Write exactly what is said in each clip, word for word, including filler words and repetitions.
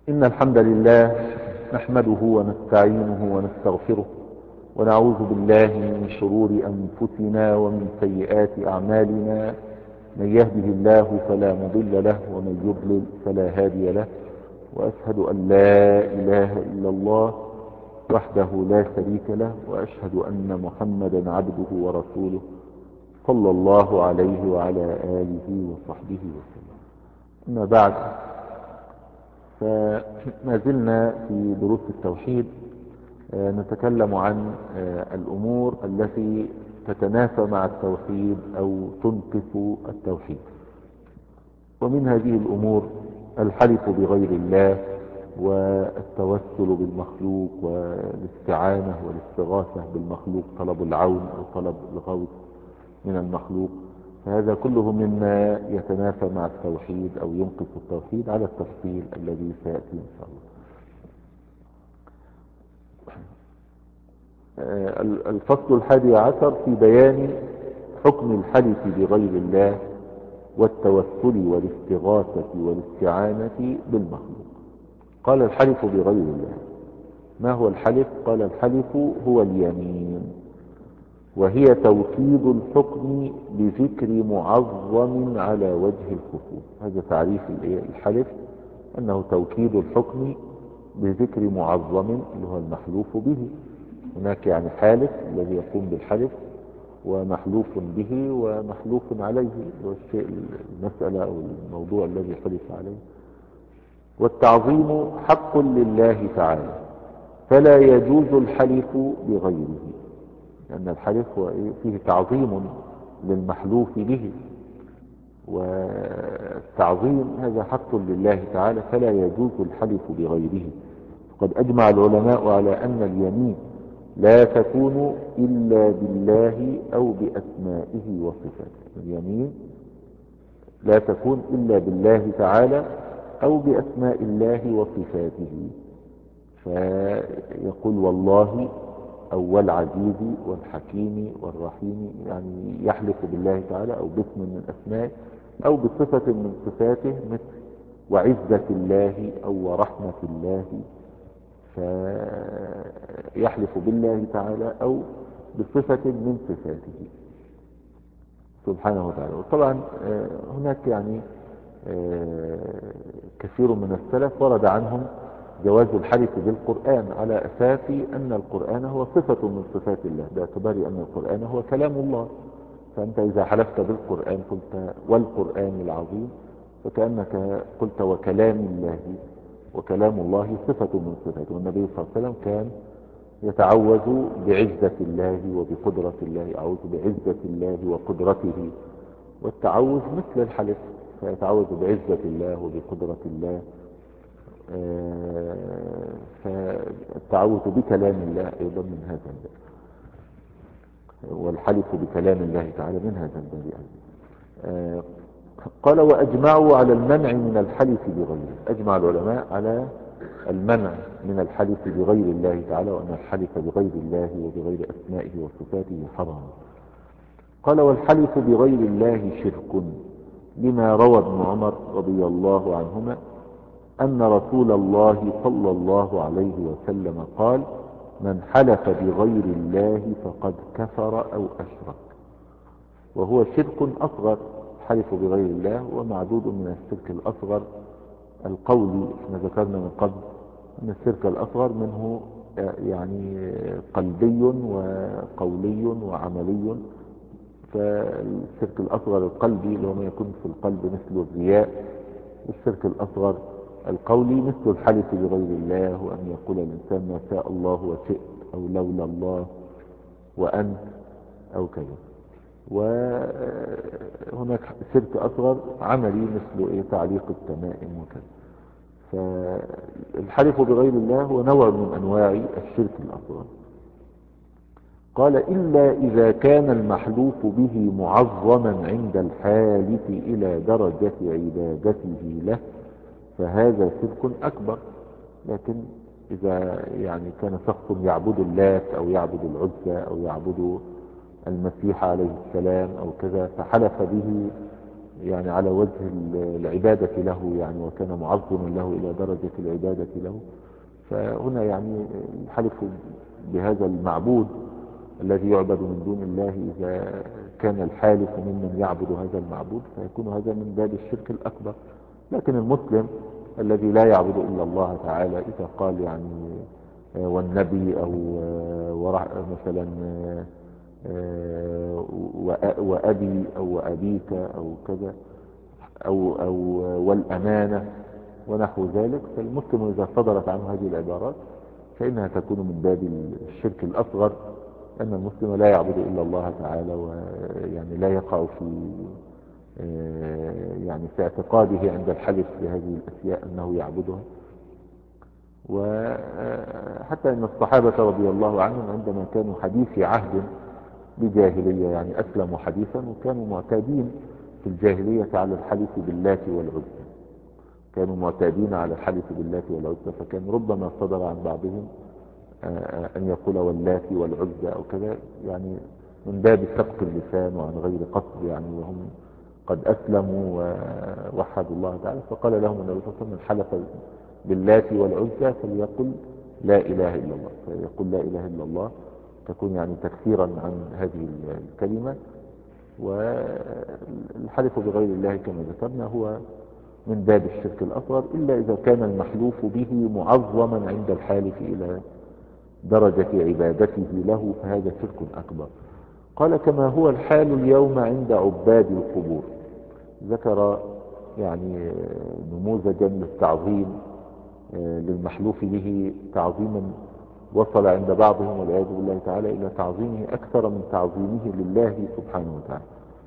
إن الحمد لله نحمده ونستعينه ونستغفره ونعوذ بالله من شرور أنفسنا ومن سيئات أعمالنا. من يهده الله فلا مضل له ومن يضلل فلا هادي له، وأشهد أن لا إله إلا الله وحده لا شريك له، وأشهد أن محمدا عبده ورسوله صلى الله عليه وعلى آله وصحبه وسلم. أما بعد، فما زلنا في دروس التوحيد نتكلم عن الأمور التي تتنافى مع التوحيد أو تنقص التوحيد. ومن هذه الأمور الحلف بغير الله، والتوسل بالمخلوق، والاستعانة والاستغاثة بالمخلوق، طلب العون أو طلب الغوث من المخلوق. فهذا كله مما يتنافى مع التوحيد أو ينقص التوحيد على التفصيل الذي سيأتي إن شاء الله. الفصل الحادي عشر في بيان حكم الحلف بغير الله والتوسل والاستغاثة والاستعانة بالمخلوق. قال الحلف بغير الله. ما هو الحلف؟ قال الحلف هو اليمين، وهي توكيد الحكم بذكر معظم على وجه الخصوص. هذا تعريف الحلف، أنه توكيد الحكم بذكر معظم اللي هو المحلوف به. هناك يعني حالف الذي يقوم بالحلف، ومحلوف به ومحلوف عليه، والشيء المسألة أو الموضوع الذي حلف عليه. والتعظيم حق لله تعالى، فلا يجوز الحلف بغيره، لأن الحلف هو فيه تعظيم للمحلوف به، والتعظيم هذا حق لله تعالى، فلا يجوز الحلف بغيره. قد أجمع العلماء على أن اليمين لا تكون إلا بالله أو بأسمائه وصفاته. اليمين لا تكون إلا بالله تعالى أو بأسماء الله وصفاته، فيقول والله أو والعزيز والحكيم والرحيم، يعني يحلف بالله تعالى أو باسم من أسمائه أو بصفة من صفاته، مثل وعزة الله أو ورحمة الله، فيحلف بالله تعالى أو بصفة من صفاته سبحانه وتعالى. وطبعا هناك يعني كثير من السلف ورد عنهم جواز الحلف بالقرآن على أساس أن القرآن هو صفة من صفات الله، باعتبار أن القرآن هو كلام الله. فأنت إذا حلفت بالقرآن قلت والقرآن العظيم، فكأنك قلت وكلام الله، وكلام الله صفة من صفاته. والنبي صلى الله عليه وسلم كان يتعوذ بعزة الله وبقدرة الله، أعوذ بعزة الله وقدرته، والتعوذ مثل الحلف، فيتعوذ بعزة الله وبقدرة الله. فالتعوذ بكلام الله أيضا من هذا الباب، والحلف بكلام الله تعالى من هذا الباب أيضا. قال وأجمعوا على المنع من الحلف بغيره. أجمع العلماء على المنع من الحلف بغير الله تعالى، وأن الحلف بغير الله وبغير أسمائه وصفاته حرام. قال والحلف بغير الله شرك، لما روى ابن عمر رضي الله عنهما أن رسول الله صلى الله عليه وسلم قال من حلف بغير الله فقد كفر أو أشرك. وهو شرك أصغر، حلف بغير الله ومعدود من الشرك الأصغر القولي. احنا ذكرنا من قبل أن الشرك الأصغر منه يعني قلبي وقولي وعملي. فالشرك الأصغر القلبي اللي هو ما يكون في القلب مثل الرياء، والشرك الأصغر القولي مثل الحلف بغير الله، وأن يقول الإنسان ما شاء الله وشئت، أو لولا الله وأنت، أو كذا. وهناك شرك أصغر عملي مثل إيه تعليق التمائم وكذا. فالحلف بغير الله هو نوع من أنواع الشرك الأصغر. قال إلا إذا كان المحلوف به معظما عند الحالف إلى درجة عبادته له، فهذا شرك أكبر. لكن إذا يعني كان شخص يعبد اللات أو يعبد العزى أو يعبد المسيح عليه السلام أو كذا، فحلف به يعني على وجه العبادة له يعني، وكان معظما له إلى درجة العبادة له. فهنا يعني الحلف بهذا المعبود الذي يعبد من دون الله، إذا كان الحالف ممن يعبد هذا المعبود فيكون هذا من باب الشرك الأكبر. لكن المسلم الذي لا يعبد إلا الله تعالى إذا قال يعني والنبي أو مثلا وأبي أو وأبيك أو كذا أو, أو والأمانة ونحو ذلك، فالمسلم إذا صدرت عنه هذه العبارات فإنها تكون من باب الشرك الأصغر، أن المسلم لا يعبد إلا الله تعالى، ويعني لا يقع في يعني في اعتقاده عند الحلف بهذه الأشياء أنه يعبدها. وحتى أن الصحابة رضي الله عنهم عندما كانوا حديثي عهد بجاهلية يعني أسلموا حديثا، وكانوا معتادين في الجاهلية على الحلف باللات والعزى، كانوا معتادين على الحلف باللات والعزى، فكان ربما صدر عن بعضهم أن يقول واللات والعزى أو كذا، يعني من باب سبق اللسان وعن غير قصد يعني، وهم قد أسلموا ووحدوا الله تعالى. فقال لهم النبي صلى الله عليه وسلم من حلف باللات والعزى فليقل لا إله إلا الله، فيقول لا إله إلا الله تكون يعني تكثيرا عن هذه الكلمة. والحلف بغير الله كما ذكرنا هو من باب الشرك الأصغر، إلا إذا كان المحلوف به معظما عند الحالف إلى درجة عبادته له، فهذا شرك أكبر. قال كما هو الحال اليوم عند عباد القبور. ذكر يعني نموذجا للتعظيم للمحلوف به، تعظيما وصل عند بعضهم والعياذ بالله تعالى إلى تعظيمه أكثر من تعظيمه لله سبحانه وتعالى.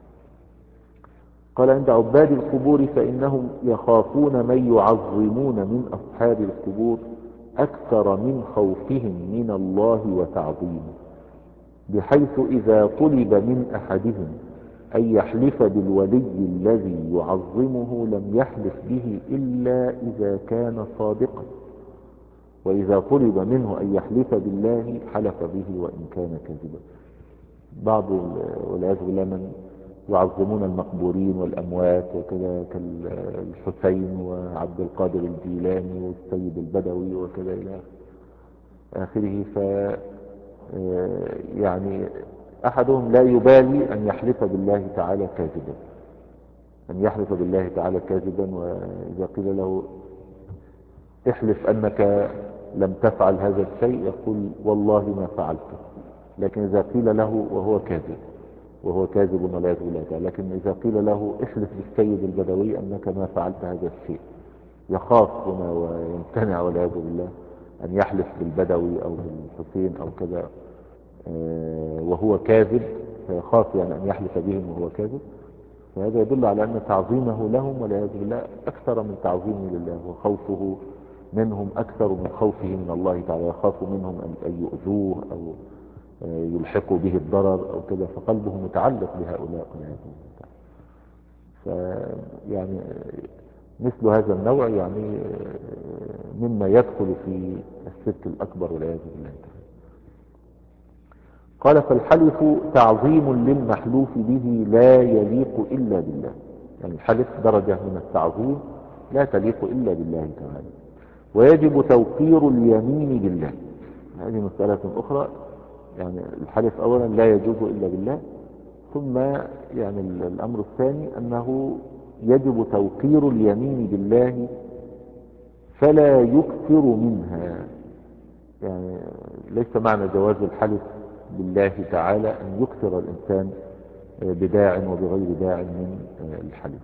قال عند عباد القبور فإنهم يخافون من يعظمون من أصحاب القبور أكثر من خوفهم من الله وتعظيمه، بحيث إذا طلب من أحدهم أن يحلف بالولي الذي يعظمه لم يحلف به إلا إذا كان صادقا، وإذا طلب منه أن يحلف بالله حلف به وإن كان كاذبا. بعض والعياذ بالله من يعظمون المقبورين والأموات وكذا كالحسين وعبد القادر الجيلاني والسيد البدوي وكذا إلى آخره. ف يعني أحدهم لا يبالي أن يحلف بالله تعالى كاذبا، أن يحلف بالله تعالى كاذبا، وإذا قيل له احلف أنك لم تفعل هذا الشيء يقول والله ما فعلته. لكن إذا قيل له وهو كاذب وهو كاذب والعياذ بالله تعالى، لكن إذا قيل له احلف بالسيد البدوي أنك ما فعلت هذا الشيء يخاف هنا ويمتنع والعياذ بالله أن يحلف بالبدوي أو بالحسين أو كذا وهو كاذب، فيخاف يعني أن يحلف بهم وهو كاذب. فهذا يدل على أن تعظيمه لهم والعياذ بالله أكثر من تعظيمه لله، وخوفه منهم أكثر من خوفه من الله تعالى، يخاف منهم أن يؤذوه أو يلحقوا به الضرر أو كذا، فقلبه متعلق بهؤلاء والعياذ بالله تعالى. فيعني مثل هذا النوع يعني مما يدخل في الشرك الأكبر والعياذ بالله تعالى. قال فالحلف تعظيم للمحلوف به لا يليق إلا بالله، يعني الحلف درجة من التعظيم لا تليق إلا بالله تعالى. ويجب توقير اليمين بالله، هذه مسألة أخرى. يعني الحلف أولا لا يجوز إلا بالله، ثم يعني الأمر الثاني أنه يجب توقير اليمين بالله فلا يكثر منها. يعني ليس معنى جواز الحلف بالله تعالى أن يكثر الإنسان بداع وبغير داع من الحلف.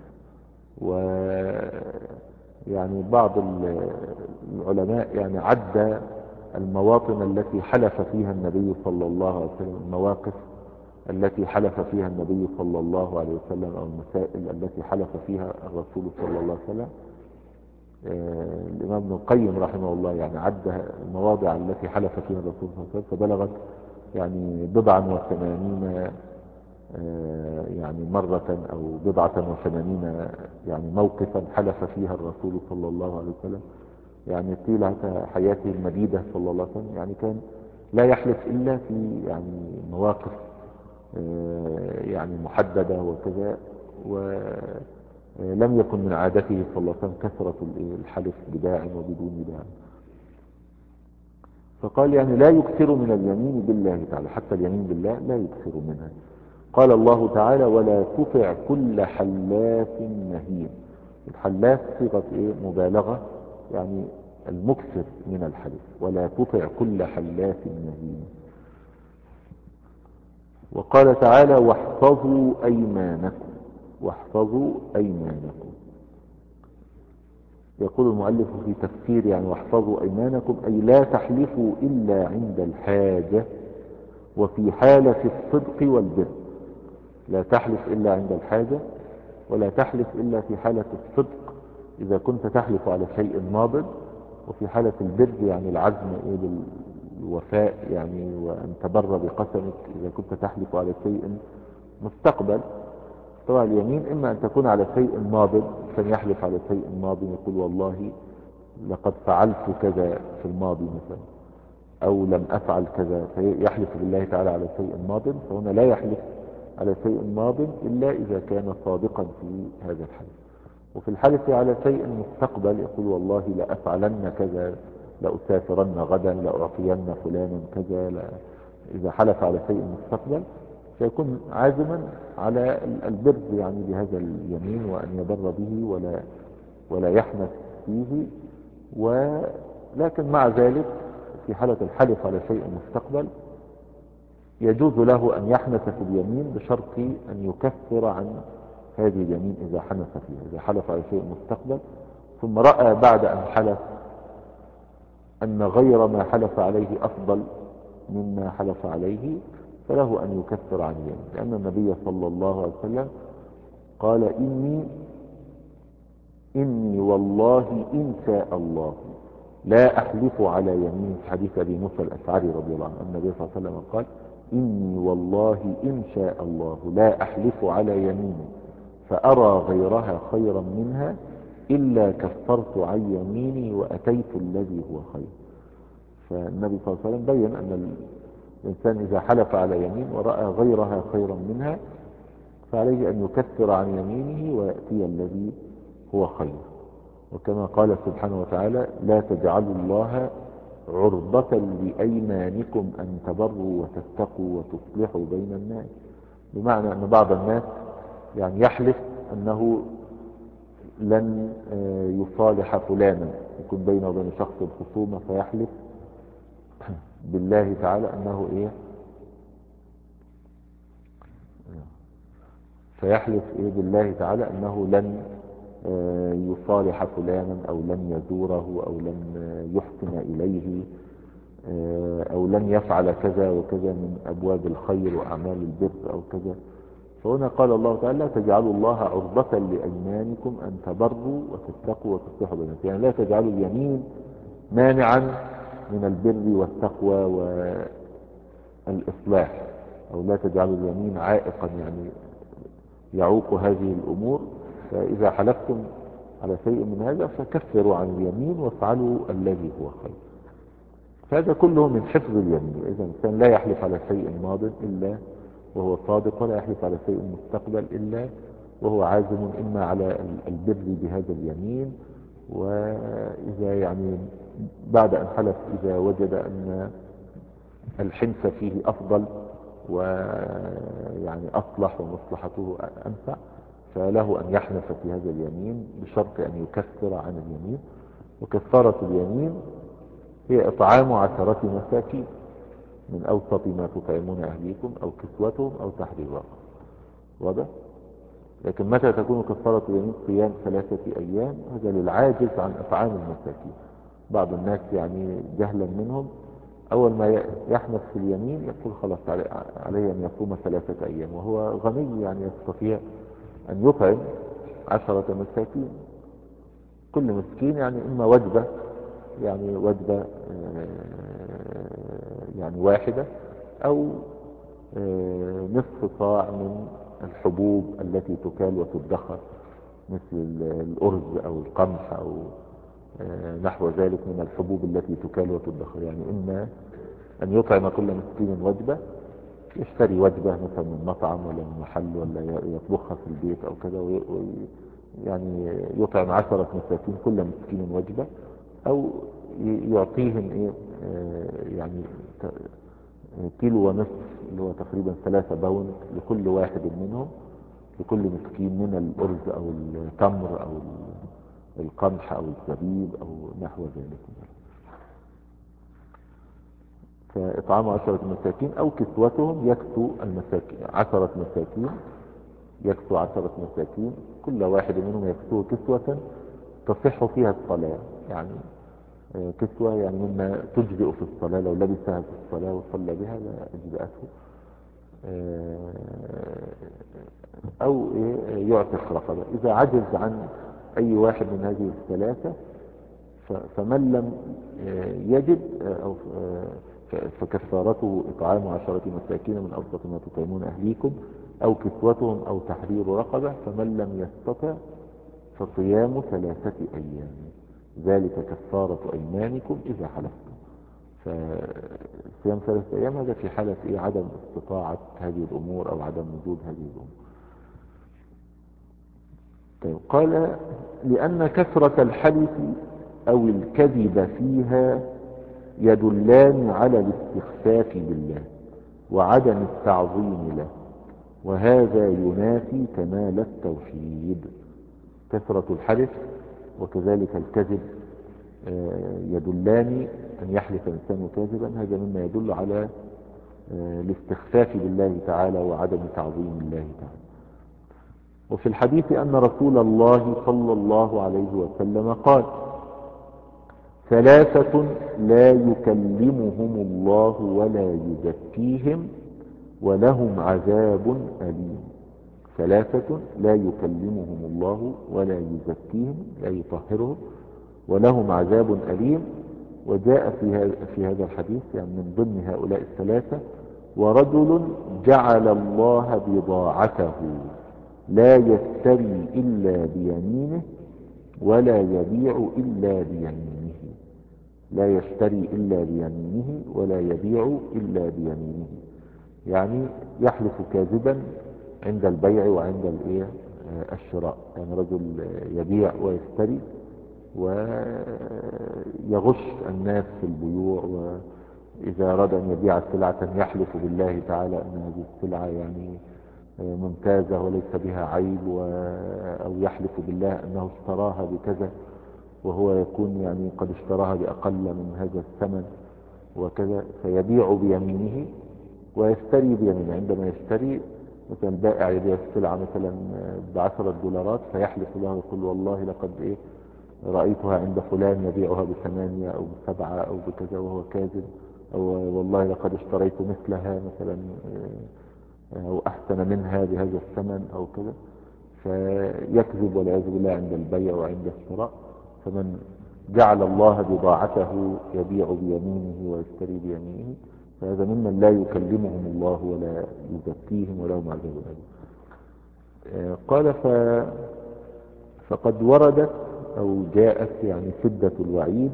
ويعني بعض العلماء يعني عد المواطن التي حلف فيها النبي صلى الله عليه وسلم، المواقف التي حلف فيها النبي صلى الله عليه وسلم، أو المسائل التي حلف فيها الرسول صلى الله عليه وسلم. الإمام ابن القيم رحمه الله يعني عد المواضع التي حلف فيها الرسول صلى الله عليه وسلم فبلغت يعني بضعا وثمانين يعني مرة أو بضعة وثمانين يعني موقفا حلف فيها الرسول صلى الله عليه وسلم، يعني طيلة حياته المديدة صلى الله عليه وسلم، يعني كان لا يحلف إلا في يعني مواقف يعني محددة وكذا. لم يكن من عادته صلى الله عليه وسلم كثرة الحلف بداع وبدون داع. فقال يعني لا يكثر من اليمين بالله تعالى، حتى اليمين بالله لا يكثر منها. قال الله تعالى ولا تطع كل حلاف مهين. الحلاف صيغة ايه؟ مبالغة، يعني المكثر من الحلف. ولا تطع كل حلاف مهين. وقال تعالى واحفظوا أيمانكم. واحفظوا أيمانكم. يقول المؤلف في تفسير يعني واحفظوا أيمانكم أي لا تحلفوا إلا عند الحاجة وفي حالة الصدق والبر. لا تحلف إلا عند الحاجة، ولا تحلف إلا في حالة الصدق إذا كنت تحلف على شيء ماضٍ، وفي حالة البر يعني العزم إيه بالوفاء يعني وأن تبر بقسمك إذا كنت تحلف على شيء مستقبل. طبعا اليمين إما أن تكون على شيء ماض، كان يحلف على شيء ماض يقول والله لقد فعلت كذا في الماضي مثلا، أو لم أفعل كذا، فيحلف بالله تعالى على شيء ماض. فهنا لا يحلف على شيء ماض إلا إذا كان صادقا في هذا الحلف. وفي الحلف على شيء مستقبل يقول والله لأفعلن كذا، لأسافرن غدا، لأعطين فلانا كذا. لا، إذا حلف على شيء مستقبل سيكون عازما على البر يعني بهذا اليمين وأن يبر به ولا ولا يحنث فيه. ولكن مع ذلك في حالة الحلف على شيء مستقبل يجوز له أن يحنث في اليمين بشرط أن يكفر عن هذه اليمين إذا حنث فيها. إذا حلف على شيء مستقبل ثم رأى بعد أن حلف أن غير ما حلف عليه أفضل مما حلف عليه فله أن يكفر عن يمين، لأن النبي صلى الله عليه وسلم قال إني إني والله إن شاء الله لا أحلف على يمين. في حديث أبي موسى الأشعري رضي الله عنه النبي صلى الله عليه وسلم قال إني والله إن شاء الله لا أحلف على يمين فأرى غيرها خيرا منها إلا كفرت عن يميني وأتيت الذي هو خير. فالنبي صلى الله عليه وسلم بين أن الإنسان إذا حلف على يمين ورأى غيرها خيرا منها فعليه أن يكفر عن يمينه ويأتي الذي هو خير. وكما قال سبحانه وتعالى لا تجعلوا الله عرضة لأيمانكم أن تبروا وتتقوا وتصلحوا بين الناس. بمعنى أن بعض الناس يعني يحلف أنه لن يصالح فلانا، يكون بينه وبين شخص الخصومة فيحلف بالله تعالى أنه إيه فيحلف إيه بالله تعالى أنه لن يصالح فلانا أو لن يزوره أو لن يحسن إليه أو لن يفعل كذا وكذا من أبواب الخير وأعمال البر أو كذا. فهنا قال الله تعالى لا تجعلوا الله عرضة لأيمانكم أن تبروا وتتقوا وتصلحوا بين الناس. يعني لا تجعلوا اليمين مانعا من البر والتقوى والإصلاح، أو لا تجعلوا اليمين عائقا يعني يعوق هذه الأمور. فإذا حلفتم على شيء من هذا فكفروا عن اليمين وافعلوا الذي هو خير. فهذا كله من حفظ اليمين. إذا الإنسان لا يحلف على شيء ماض إلا وهو صادق، ولا يحلف على شيء مستقبل إلا وهو عازم إما على البر بهذا اليمين، وإذا يعني بعد أن حلف إذا وجد أن الحنث فيه أفضل ويعني أصلح ومصلحته أنفع فله أن يحنث في هذا اليمين بشرط أن يكفر عن اليمين. وكفارة اليمين هي إطعام عشرة مساكين من أوسط ما تطعمون أهليكم أو كسوتهم أو تحرير رقبة. واضح؟ لكن متى تكون كفارة اليمين؟ صيام ثلاثة أيام، هذا للعاجز عن إطعام المساكين. بعض الناس يعني جهلا منهم أول ما يحنث في اليمين يقول خلاص عليه أن يصوم ثلاثة أيام، وهو غني يعني يستطيع أن يطعم عشرة مساكين، كل مسكين يعني إما وجبة يعني وجبة يعني واحدة أو نصف صاع من الحبوب التي تكال وتدخر مثل الأرز أو القمح أو نحو ذلك من الحبوب التي تكال وتدخر. يعني إما أن يطعم كل مسكين وجبة، يشتري وجبة مثلا من مطعم ولا من محل ولا يطبخها في البيت أو كذا يعني يطعم عشرة مساكين كل مسكين وجبة، او يعطيهم ايه آه، يعني كيلو ونصف اللي هو تقريبا ثلاثة باوند لكل واحد منهم، لكل مسكين من الأرز أو التمر أو القمح أو الزبيب أو نحو ذلك. فإطعام عشرة مساكين أو كسوتهم، يكسو المساكين عشرة مساكين، يكسو عشرة مساكين كل واحد منهم يكسوه كسوة تصح فيها الصلاة، يعني كسوة يعني مما تجزئ في الصلاة، لو لبسها في الصلاة وصلى بها لا أجزأته. أو يعتق رقبة. إذا عجز عن أي واحد من هذه الثلاثة فمن لم يجد أو فكفارته إطعام عشرة مساكين من أوسط ما تطعمون أهليكم أو كسوتهم أو تحرير رقبة، فمن لم يستطع فصيام ثلاثة أيام، ذلك كفارة أيمانكم إذا حلفتم. فصيام ثلاثة أيام هذا في حالة إيه؟ عدم استطاعة هذه الأمور أو عدم وجود هذه الأمور. طيب قال لأن كثرة الحلف أو الكذب فيها يدلان على الاستخفاف بالله وعدم التعظيم له، وهذا ينافي كمال التوحيد. كثرة الحلف وكذلك الكذب يدلان، أن يحلف الإنسان كاذبا هذا مما يدل على الاستخفاف بالله تعالى وعدم تعظيم الله تعالى. وفي الحديث أن رسول الله صلى الله عليه وسلم قال ثلاثة لا يكلمهم الله ولا يزكيهم ولهم عذاب أليم. ثلاثة لا يكلمهم الله ولا يزكيهم، لا يطهرهم، ولهم عذاب أليم. وجاء في هذا في هذا الحديث يعني من ضمن هؤلاء الثلاثة ورجل جعل الله بضاعته لا يشتري إلا بيمينه ولا يبيع إلا بيمينه، لا يشتري إلا بيمينه ولا يبيع إلا بيمينه، يعني يحلف كاذبا عند البيع وعند الايه الشراء. يعني رجل يبيع ويشتري ويغش الناس في البيوع، وإذا أراد أن يبيع سلعة يحلف بالله تعالى أن هذه السلعة يعني ممتازة وليس بها عيب، أو يحلف بالله أنه اشتراها بكذا وهو يكون يعني قد اشتراها بأقل من هذا الثمن وكذا، فيبيع بيمينه ويشتري بيمينه. عندما يشتري مثلا البائع يبيع السلعة مثلا بعشرة دولارات فيحلف له يقول والله لقد ايه رأيتها عند فلان يبيعها بثمانية او بسبعة او بكذا وهو كاذب، او والله لقد اشتريت مثلها مثلا او احسن منها بهذا الثمن او كذا، فيكذب والعياذ بالله عند البيع وعند الشراء. فمن جعل الله بضاعته يبيع بيمينه ويشتري بيمينه فهذا ممن لا يكلمهم الله ولا يزكيهم ولهم عذاب أليم. قال ف فقد وردت او جاءت يعني شدة الوعيد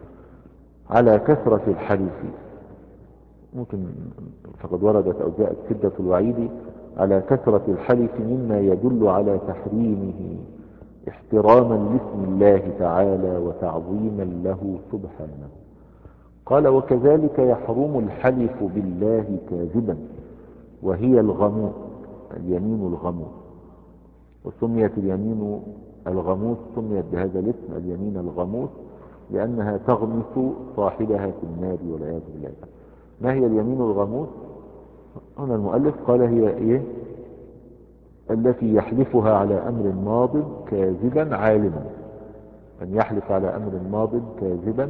على كثرة الحلف، ممكن فقد وردت او جاءت شدة الوعيد على كثرة الحلف مما يدل على تحريمه احتراما لاسم الله تعالى وتعظيما له سبحانه. قال وكذلك يحرم الحلف بالله كاذبا وهي الغموس، اليمين الغموس. وسميت اليمين الغموس سميت بهذا الاسم اليمين الغموس لأنها تغمس صاحبها في النار والعياذ بالله. ما هي اليمين الغموس؟ هنا المؤلف قال هي ايه؟ التي يحلفها على أمر ماض كاذبا عالما، أن يحلف على أمر ماض كاذبا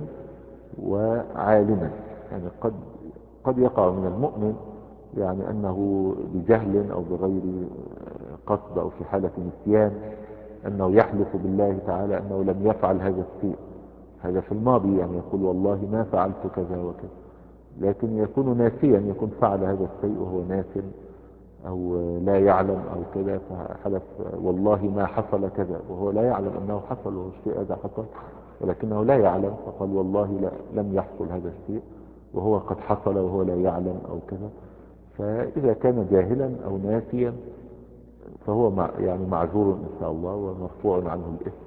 وعالما. يعني قد قد يقع من المؤمن يعني أنه بجهل أو بغير قصد أو في حالة نسيان أنه يحلف بالله تعالى أنه لم يفعل هذا الشيء، هذا في الماضي، يعني يقول والله ما فعلت كذا وكذا، لكن يكون ناسيا، يكون فعل هذا الشيء وهو ناس أو لا يعلم أو كذا، فحلف والله ما حصل كذا وهو لا يعلم أنه حصل وهو الشيء هذا حصل ولكنه لا يعلم، فقال والله لا لم يحصل هذا الشيء وهو قد حصل وهو لا يعلم أو كذا. فإذا كان جاهلا أو ناسيا فهو مع يعني معذور إن شاء الله ومرفوع عنه الإثم.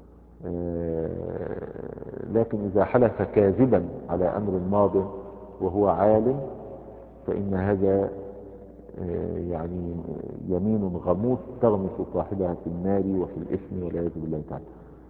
آه، لكن إذا حلف كاذبا على أمر ماض وهو عالم فإن هذا آه، يعني يمين غموس تغمس صاحبها في النار وفي الإثم والعياذ بالله تعالى.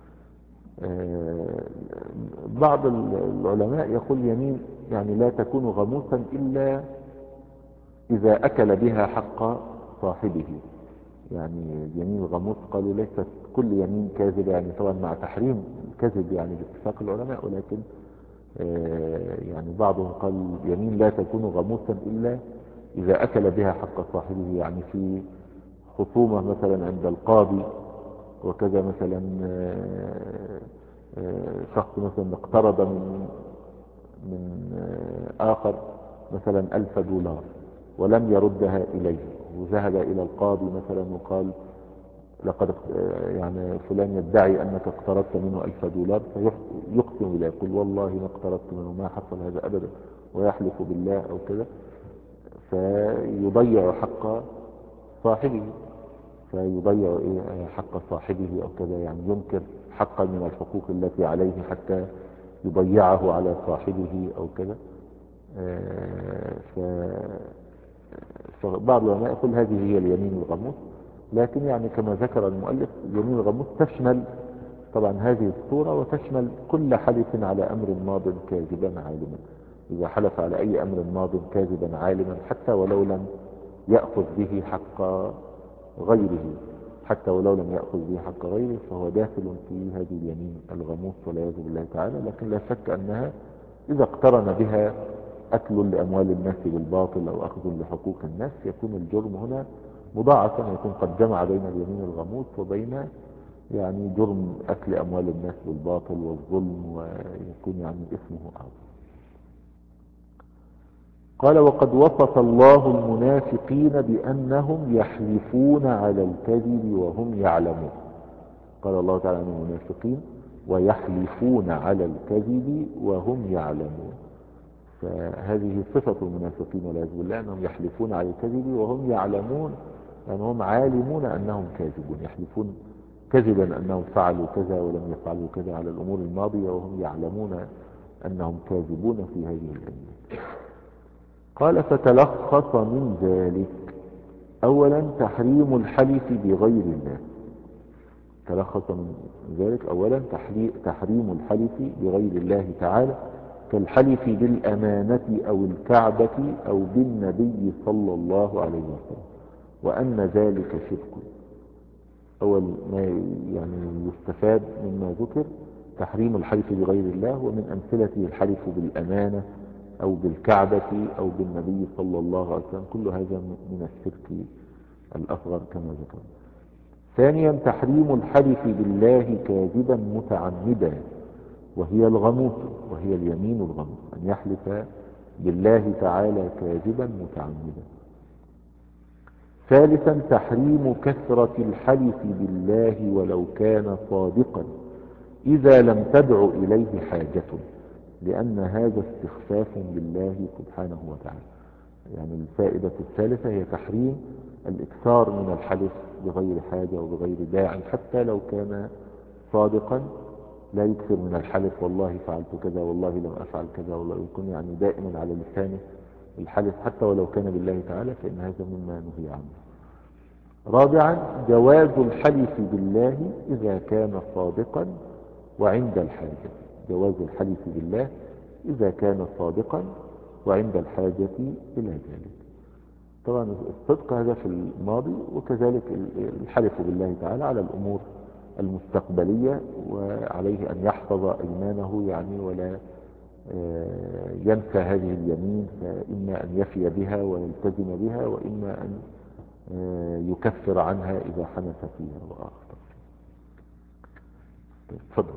آه، بعض العلماء يقول يمين يعني لا تكون غموسا إلا إذا أكل بها حق صاحبه. يعني يمين الغموس قالوا ليست كل يمين كاذبة، يعني طبعا مع تحريم الكذب يعني باتفاق العلماء، ولكن آه، يعني بعضهم قال يمين لا تكون غموسا إلا إذا أكل بها حق صاحبه، يعني في خصومة مثلا عند القاضي وكذا، مثلا آه، آه، شخص مثلا اقترض من من آه، آخر مثلا ألف دولار ولم يردها إليه، وذهب إلى القاضي مثلا وقال لقد آه، يعني فلان يدعي أنك اقترضت منه ألف دولار، فيقسم بالله يقول والله ما اقترضت منه، ما حصل هذا أبدا، ويحلف بالله أو كذا، فيضيع حق صاحبه، فيضيع إيه حق صاحبه أو كذا، يعني ينكر حقا من الحقوق التي عليه حتى يضيعه على صاحبه أو كذا. آه، فبعض العلماء يقول هذه هي اليمين الغموس. لكن يعني كما ذكر المؤلف اليمين الغموس تشمل طبعا هذه الصورة، وتشمل كل حلف على أمر ماض كاذبا عالما. إذا حلف على أي أمر ماض كاذبا عالما حتى ولو لم يأخذ به حق غيره، حتى ولو لم يأخذ به حق غيره فهو داخل في هذه اليمين الغموس والعياذ بالله تعالى. لكن لا شك أنها إذا اقترن بها أكل لأموال الناس بالباطل أو أخذ لحقوق الناس يكون الجرم هنا مضاعفا، يكون قد جمع بين اليمين الغموس وبين يعني جرم أكل أموال الناس بالباطل والظلم، ويكون يعني اسمه أعظم. قال وقد وصف الله المنافقين بأنهم يحلفون على الكذب وهم يعلمون. قال الله تعالى عن المنافقين ويحلفون على الكذب وهم يعلمون، فهذه صفة المنافقين والعياذ بالله أنهم يحلفون على الكذب وهم يعلمون، يعني هم عالمون أنهم كاذبون، يحلفون كذبا أنهم فعلوا كذا ولم يفعلوا كذا على الأمور الماضية وهم يعلمون أنهم كاذبون في هذه الأيام. قال فتلخص من ذلك أولا تحريم الحلف بغير الله. تلخص من ذلك أولا تحريم الحلف بغير الله تعالى كالحلف بالأمانة أو الكعبة أو بالنبي صلى الله عليه وسلم، وأن ذلك شرك. أول ما يعني يستفاد مما ذكر تحريم الحلف بغير الله، ومن أمثلته الحلف بالأمانة أو بالكعبة أو بالنبي صلى الله عليه وسلم، كل هذا من الشرك الأصغر كما ذكر. ثانيا تحريم الحلف بالله كاذبا متعمدا، وهي الغموس، وهي اليمين الغموس، أن يحلف بالله تعالى كاذبا متعمدا. ثالثا تحريم كثرة الحلف بالله ولو كان صادقا إذا لم تدع إليه حاجة، لأن هذا استخفاف بالله سبحانه وتعالى. يعني الفائدة الثالثة هي تحريم الإكثار من الحلف بغير حاجة وبغير داع، حتى لو كان صادقا لا يكثر من الحلف والله فعلت كذا والله لم أفعل كذا، والله يكون يعني دائما على لسانه الحلف حتى ولو كان بالله تعالى، فإن هذا مما نهي عنه. رابعا جواز الحلف بالله إذا كان صادقا وعند الحاجة، جواز الحلف بالله إذا كان صادقا وعند الحاجة إلى ذلك. طبعا الصدق هذا في الماضي، وكذلك الحلف بالله تعالى على الأمور المستقبلية، وعليه أن يحفظ أيمانه يعني ولا ينسى هذه اليمين، فإما أن يفي بها ويلتزم بها، وإما أن يكفر عنها إذا حنث فيها وأخطأ. تفضل.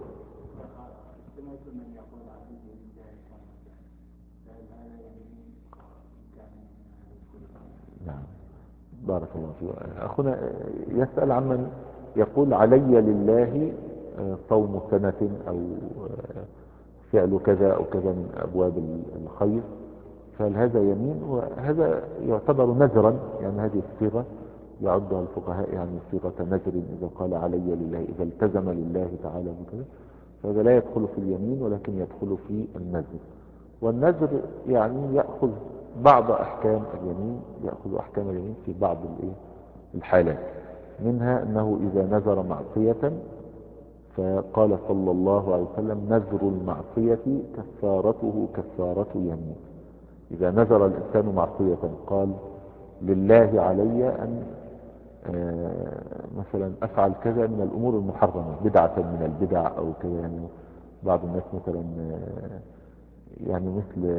نعم بارك الله فيك. أخونا يسأل عمن يقول علي لله صوم سنة أو فعل كذا أو كذا من أبواب الخير، فهل هذا يمين؟ وهذا يعتبر نذرا، يعني هذه الصيغة يعدها الفقهاء يعني صيغة نذر، إذا قال علي لله، إذا التزم لله تعالى بكذا، فهذا لا يدخل في اليمين ولكن يدخل في النذر. والنذر يعني يأخذ بعض أحكام اليمين، يأخذ أحكام اليمين في بعض الإيه؟ الحالات، منها أنه إذا نذر معصية، فقال صلى الله عليه وسلم نذر المعصية كفارته كفارة يمين. إذا نذر الإنسان معصية قال لله علي أن آه، مثلا أفعل كذا من الأمور المحرمة، بدعة من البدع أو كذا، يعني بعض الناس مثلا آه، يعني مثل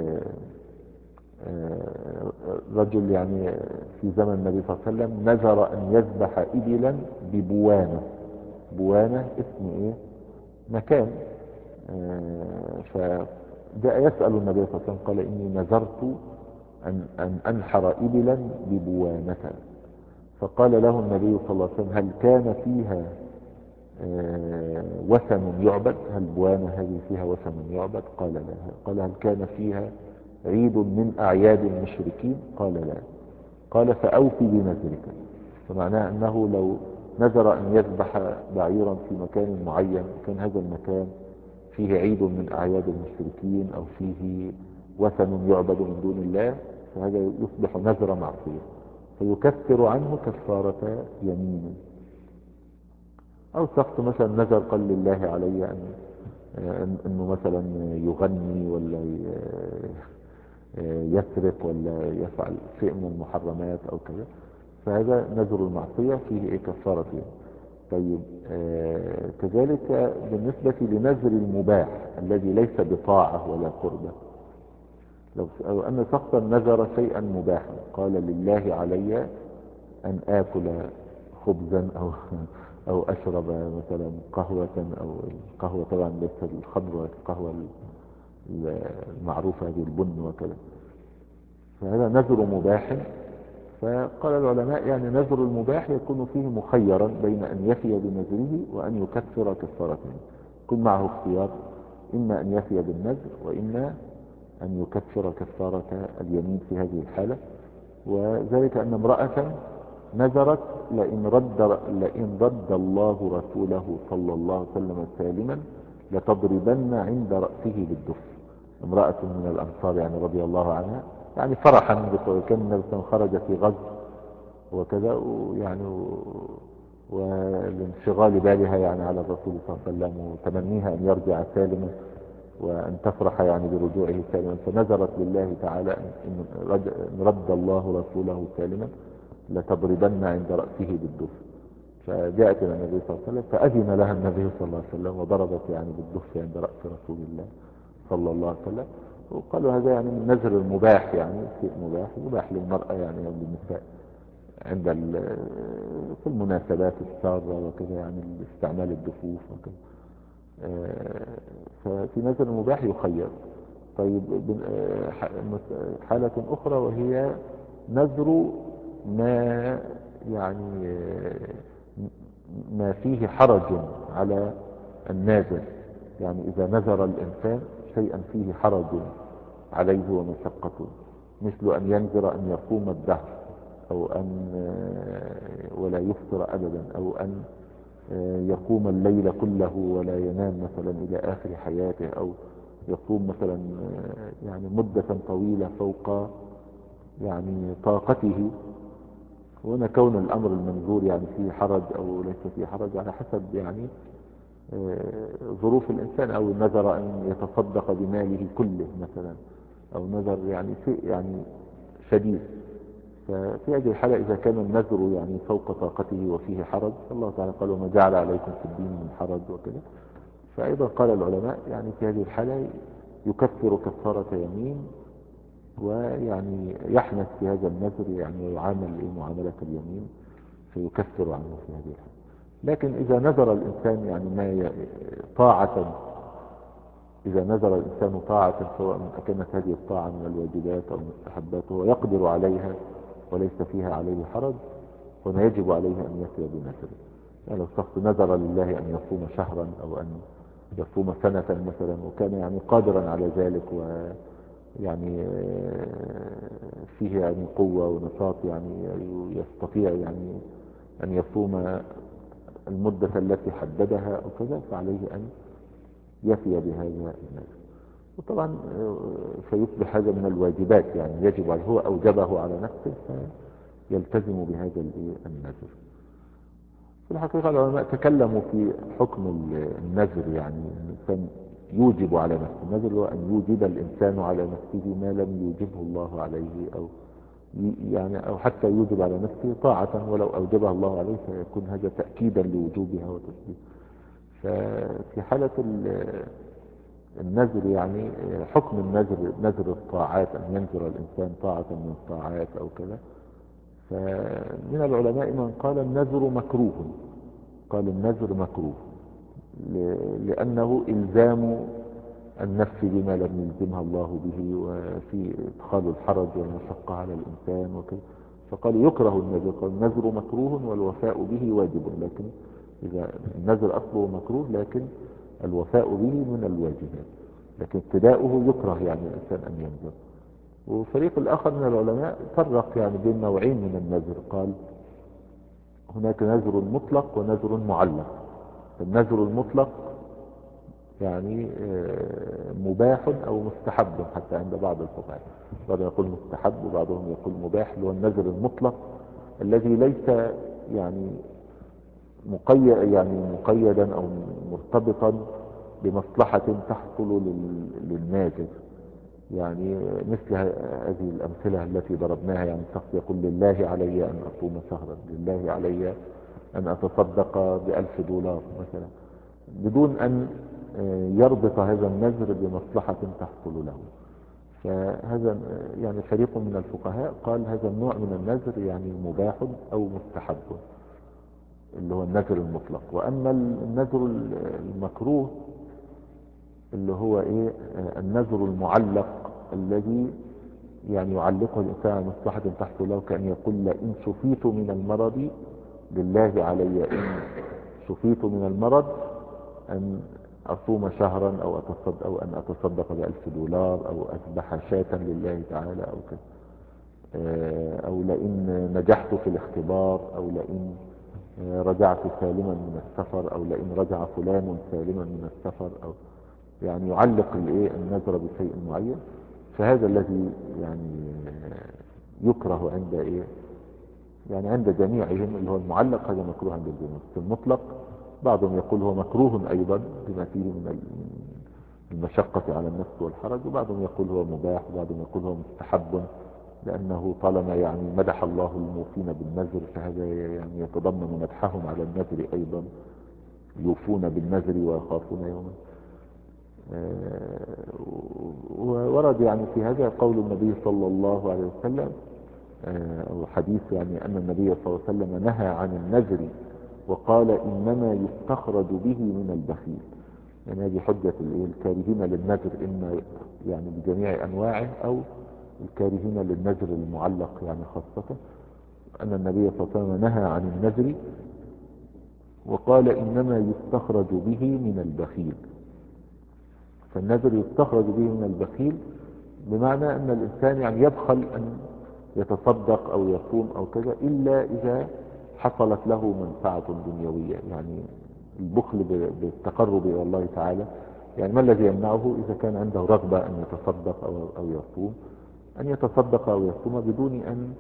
آه، رجل يعني في زمن النبي صلى الله عليه وسلم نذر أن يذبح إبلا ببوانة. بوانة اسم إيه؟ مكان. آه، فجاء يسأل النبي صلى الله عليه وسلم قال إني نذرت أن, أن أنحر إبلا ببوانة. فقال له النبي صلى الله عليه وسلم هل كان فيها آه، وثن يعبد؟ هل بوانة هذه فيها وثن يعبد؟ قال لا. قال هل كان فيها عيد من أعياد المشركين؟ قال لا. قال فأوفي بنذرك. فمعناه أنه لو نذر أن يذبح بعيرا في مكان معين، كان هذا المكان فيه عيد من أعياد المشركين أو فيه وثن يعبد من دون الله، فهذا يصبح نذر معصية، فيكفر عنه كفارة يمين. أو شخص مثلا نذر قال لله علي أن أنه مثلا يغني ولا يسرق ولا يفعل شيء من المحرمات أو كذا، فهذا نذر المعصية فيه إيه؟ كفارة يمين. طيب آه كذلك بالنسبة لنذر المباح الذي ليس بطاعة ولا قربة، لو أو أن شخصا نذر شيئا مباحا قال لله علي أن آكل خبزا أو أو أشرب مثلا قهوة، أو القهوة طبعا ليس الخمر، القهوة المعروفة هذه البن وكذا، فهذا نذر مباح. فقال العلماء يعني نذر المباح يكون فيه مخيرا بين أن يفي بنذره وأن يكفر كفارته، يكون معه اختيار، إما أن يفي بالنذر وإما أن يكفر كفارة اليمين في هذه الحالة. وذلك أن امرأة نذرت لئن رد, لئن رد الله رسوله صلى الله عليه وسلم سالما لتضربن عند رأسه بالدف. امرأة من الأنصار يعني رضي الله عنها، يعني فرحا كان النبي صلى الله عليه وسلم خرج في غزو وكذا، ويعني والانشغال بالها يعني على الرسول صلى الله عليه وسلم وتمنيها أن يرجع سالما وأن تفرح يعني برجوعه سالما، فنذرت لله تعالى إن رد, رد الله رسوله سالما لتضربن عند رأسه بالدف. فجاءت إلى النبي صلى الله عليه وسلم فأذن لها النبي صلى الله عليه وسلم وضربت يعني بالدف عند رأس رسول الله صلى الله عليه وسلم. وقالوا هذا يعني من نذر المباح، يعني شيء مباح يباح للمرأة يعني وللنساء عند في المناسبات السارة وكذا، يعني استعمال الدفوف وكذا. ففي نذر المباح يخير. طيب حالة أخرى وهي نذر ما يعني ما فيه حرج على الناذر، يعني إذا نذر الإنسان شيئا فيه حرج عليه ومشقة، مثل أن ينذر أن يقوم الدهر أو أن ولا يفطر أبدا، أو أن يقوم الليل كله ولا ينام مثلا إلى آخر حياته، أو يقوم مثلا يعني مدة طويلة فوق يعني طاقته. وهنا كون الأمر المنذور يعني فيه حرج أو ليس فيه حرج على حسب يعني ظروف الإنسان، أو نذر أن يتصدق بماله كله مثلا، أو نذر يعني شيء يعني شديد. ففي هذه الحالة إذا كان النذر يعني فوق طاقته وفيه حرج، الله تعالى قال وما جعل عليكم في الدين من حرج وكذا، فأيضا قال العلماء يعني في هذه الحالة يكفر كفارة يمين، ويعني يحنث في هذا النذر يعني ويعامل معاملة اليمين فيكفر عنه في هذه الحالة. لكن إذا نذر الإنسان يعني ما طاعة، إذا نذر الإنسان طاعة سواء كانت هذه الطاعة من الواجبات أو المستحبات وهو يقدر عليها وليس فيها عليه حرج، هنا يجب عليه أن يفي بنذره. يعني لو شخص نذر لله أن يصوم شهرا أو أن يصوم سنة مثلا وكان يعني قادرا على ذلك يعني فيه يعني قوة ونشاط، يعني يستطيع يعني أن يصوم المدة التي حددها أو كذا، فعليه أن يفي بهذا النذر. وطبعا فيصبح هذا من الواجبات، يعني يجب عليه، هو أوجبه على نفسه فيلتزم بهذا النذر. في الحقيقة العلماء تكلموا في حكم النذر، يعني الإنسان يوجب على نفسه. النذر هو أن يوجب الإنسان على نفسه ما لم يوجبه الله عليه، أو يعني أو حتى يوجب على نفسه طاعة ولو أوجبها الله عليه، فيكون هذا تأكيدا لوجوبها وتثبيت. ففي حالة النذر، يعني حكم النذر، نذر الطاعات، أن ينذر الإنسان طاعة من الطاعات أو كذا. فمن العلماء من قال النذر مكروه، قال النذر مكروه لأنه إلزام النفس بما لم يلزمها الله به، وفي إدخال الحرج والمشقة على الإنسان وكذا. فقال يكره النذر، قال النذر مكروه والوفاء به واجب. لكن إذا النذر أصله مكروه، لكن الوفاء به من الواجبات، لكن ابتداؤه يكره يعني الإنسان أن ينذر. وفريق الآخر من العلماء فرق يعني بين نوعين من النذر، قال هناك نذر مطلق ونذر معلق. النذر المطلق يعني مباح أو مستحب حتى عند بعض الفقهاء، بعضهم يقول مستحب وبعضهم يقول مباح، اللي هو النذر المطلق الذي ليس يعني مقيد يعني مقيدا أو مرتبطا بمصلحة تحصل للناذر. يعني مثل هذه الأمثلة التي ضربناها، يعني شخص يقول لله علي أن أصوم شهرا، لله علي أن أتصدق بألف دولار مثلا، بدون أن يربط هذا النذر بمصلحة تحصل له. فهذا يعني فريق من الفقهاء قال هذا النوع من النذر يعني مباح أو مستحب، اللي هو النذر المطلق. وأما النذر المكروه اللي هو إيه، النذر المعلق الذي يعني يعلقه الإنسان على مصلحة تحصل له، كأن يقول لئن شفيت من المرض، لله علي إن شفيت من المرض أن أصوم شهرا أو أتصدق، أو أن أتصدق بألف دولار، أو أذبح شاة لله تعالى أو كذا، أو لئن نجحت في الاختبار، أو لئن رجعت سالما من السفر، أو لئن رجع فلان سالما من السفر، أو يعني يعلق الايه النذر بشيء معين. فهذا الذي يعني يكره عند ايه، يعني عند جميعهم، اللي هو المعلق هذا مكروه عند الجميع. في المطلق بعضهم يقول هو مكروه ايضا بما فيه من المشقة على النفس والحرج، وبعضهم يقول هو مباح، وبعضهم يقول هو مستحب، لانه طالما يعني مدح الله الموفين بالنذر، فهذا يعني يتضمن مدحهم على النذر ايضا، يوفون بالنذر ويخافون يوما. وورد يعني في هذا قول النبي صلى الله عليه وسلم، أو حديث يعني أن النبي صلى الله عليه وسلم نهى عن النذر وقال إنما يستخرج به من البخيل. يعني هذه حجة الكارهين للنذر، إما يعني بجميع أنواعه أو الكارهين للنذر المعلق يعني خاصة، أن النبي صلى الله عليه وسلم نهى عن النذر وقال إنما يستخرج به من البخيل. فالنذر يستخرج به من البخيل، بمعنى أن الإنسان يعني يبخل أن يتصدق أو يصوم أو كذا إلا إذا حصلت له منفعة دنيوية. يعني البخل بالتقرب إلى الله تعالى، يعني ما الذي يمنعه إذا كان عنده رغبة أن يتصدق أو, أو يصوم، أن يتصدق أو يصوم بدون أن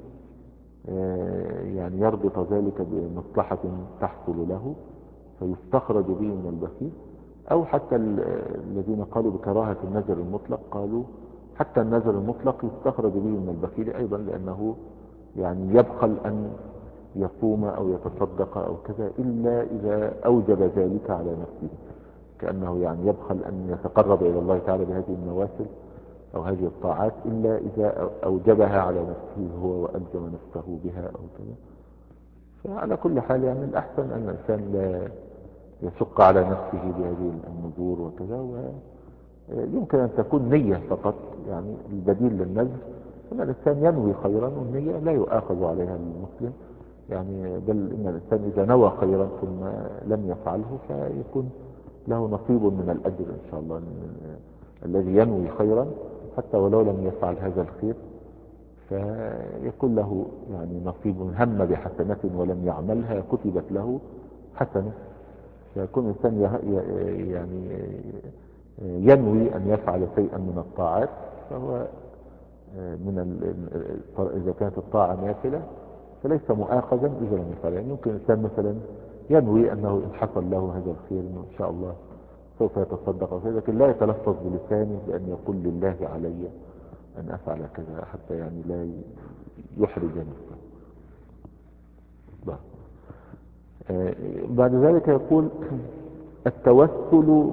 يعني يربط ذلك بمصلحة تحصل له، فيستخرج به من البخيل. أو حتى الذين قالوا بكراهة النذر المطلق قالوا حتى النذر المطلق يستخرج به من البخيل أيضا، لأنه يعني يبخل أن يصوم أو يتصدق أو كذا إلا إذا أوجب ذلك على نفسه، كأنه يعني يبخل أن يتقرب إلى الله تعالى بهذه النوافل أو هذه الطاعات إلا إذا أوجبها على نفسه هو وألزم نفسه بها أو كذا. فعلى كل حال يعني الأحسن أن الإنسان لا يشق على نفسه بهذه النذور وكذا، ويمكن أن تكون نية فقط. يعني البديل للنذر أن الإنسان ينوي خيرا، والنية لا يؤاخذ عليها المسلم، يعني بل إن الإنسان إذا نوى خيرا ثم لم يفعله فيكون له نصيب من الأجر إن شاء الله. الذي ينوي خيرا حتى ولو لم يفعل هذا الخير فيكون له يعني نصيب. هم بحسنة ولم يعملها كتبت له حسنة. فيكون الإنسان يه- ي- يعني ينوي أن يفعل شيئا من الطاعات، فهو من ال- إذا كانت الطاعة نافلة فليس مؤاخذا إذا لم يفعل. يعني يمكن الإنسان مثلا ينوي أنه إن حصل له هذا الخير إنه إن شاء الله سوف يتصدق أو كذا، لكن لا يتلفظ بلسانه بأن يقول لله علي أن أفعل كذا حتى يعني لا يحرج نفسه. بقى. آه، بعد ذلك يقول التوسل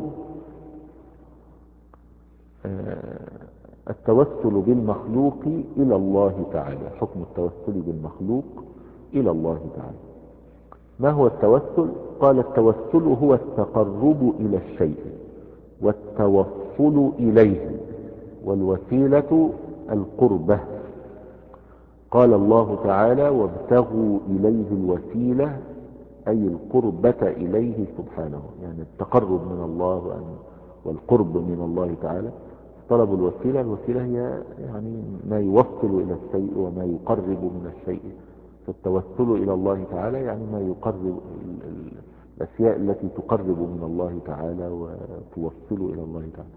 آه، التوسل بالمخلوق إلى الله تعالى. حكم التوسل بالمخلوق إلى الله تعالى. ما هو التوسل؟ قال التوسل هو التقرب إلى الشيء والتوصل إليه، والوسيلة القربة. قال الله تعالى وابتغوا إليه الوسيلة أي القربة إليه سبحانه، يعني التقرب من الله والقرب من الله تعالى. طلب الوسيلة، الوسيلة هي يعني ما يوصل إلى الشيء وما يقرب من الشيء. فالتوسل إلى الله تعالى يعني ما يقرب ال- ال- الأشياء التي تقرب من الله تعالى وتوصل إلى الله تعالى،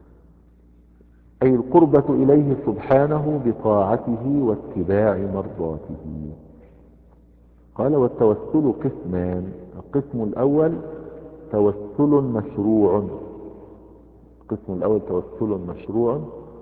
أي القربة إليه سبحانه بطاعته واتباع مرضاته. قال والتوسل قسمان. القسم الأول توسل مشروع. القسم الأول توسل مشروع،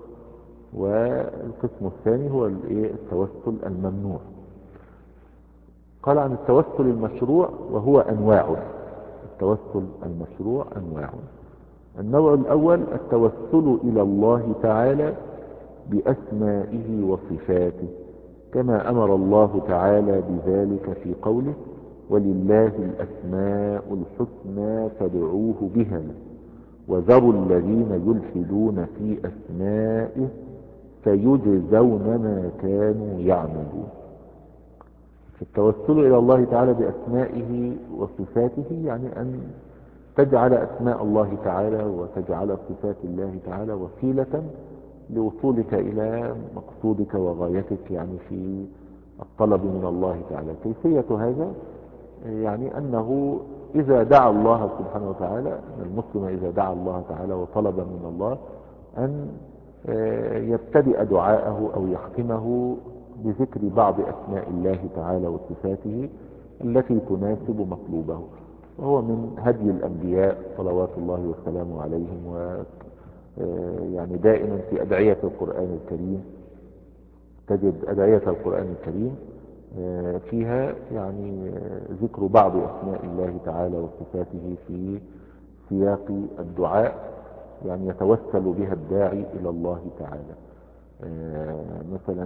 والقسم الثاني هو الإيه؟ التوسل الممنوع. قال عن التوسل المشروع وهو أنواع. التوسل المشروع أنواع. النوع الأول التوسل إلى الله تعالى بأسمائه وصفاته، كما أمر الله تعالى بذلك في قوله ولله الأسماء الحسنى فادعوه بها وذروا الذين يلحدون في أسمائه فيجزون ما كانوا يعملون. التوسل إلى الله تعالى بأسمائه وصفاته يعني أن تجعل أسماء الله تعالى وتجعل صفات الله تعالى وسيلة لوصولك إلى مقصودك وغايتك يعني في الطلب من الله تعالى. كيفية هذا يعني أنه إذا دعا الله سبحانه وتعالى، أن المسلم إذا دعا الله تعالى وطلب من الله أن يبتدئ دعاءه أو يختمه بذكر بعض أسماء الله تعالى وصفاته التي تناسب مطلوبه. وهو من هدي الأنبياء صلوات الله وسلامه عليهم، و يعني دائما في أدعية القرآن الكريم تجد أدعية القرآن الكريم فيها يعني ذكر بعض أسماء الله تعالى وصفاته في سياق الدعاء، يعني يتوسل بها الداعي إلى الله تعالى. مثلا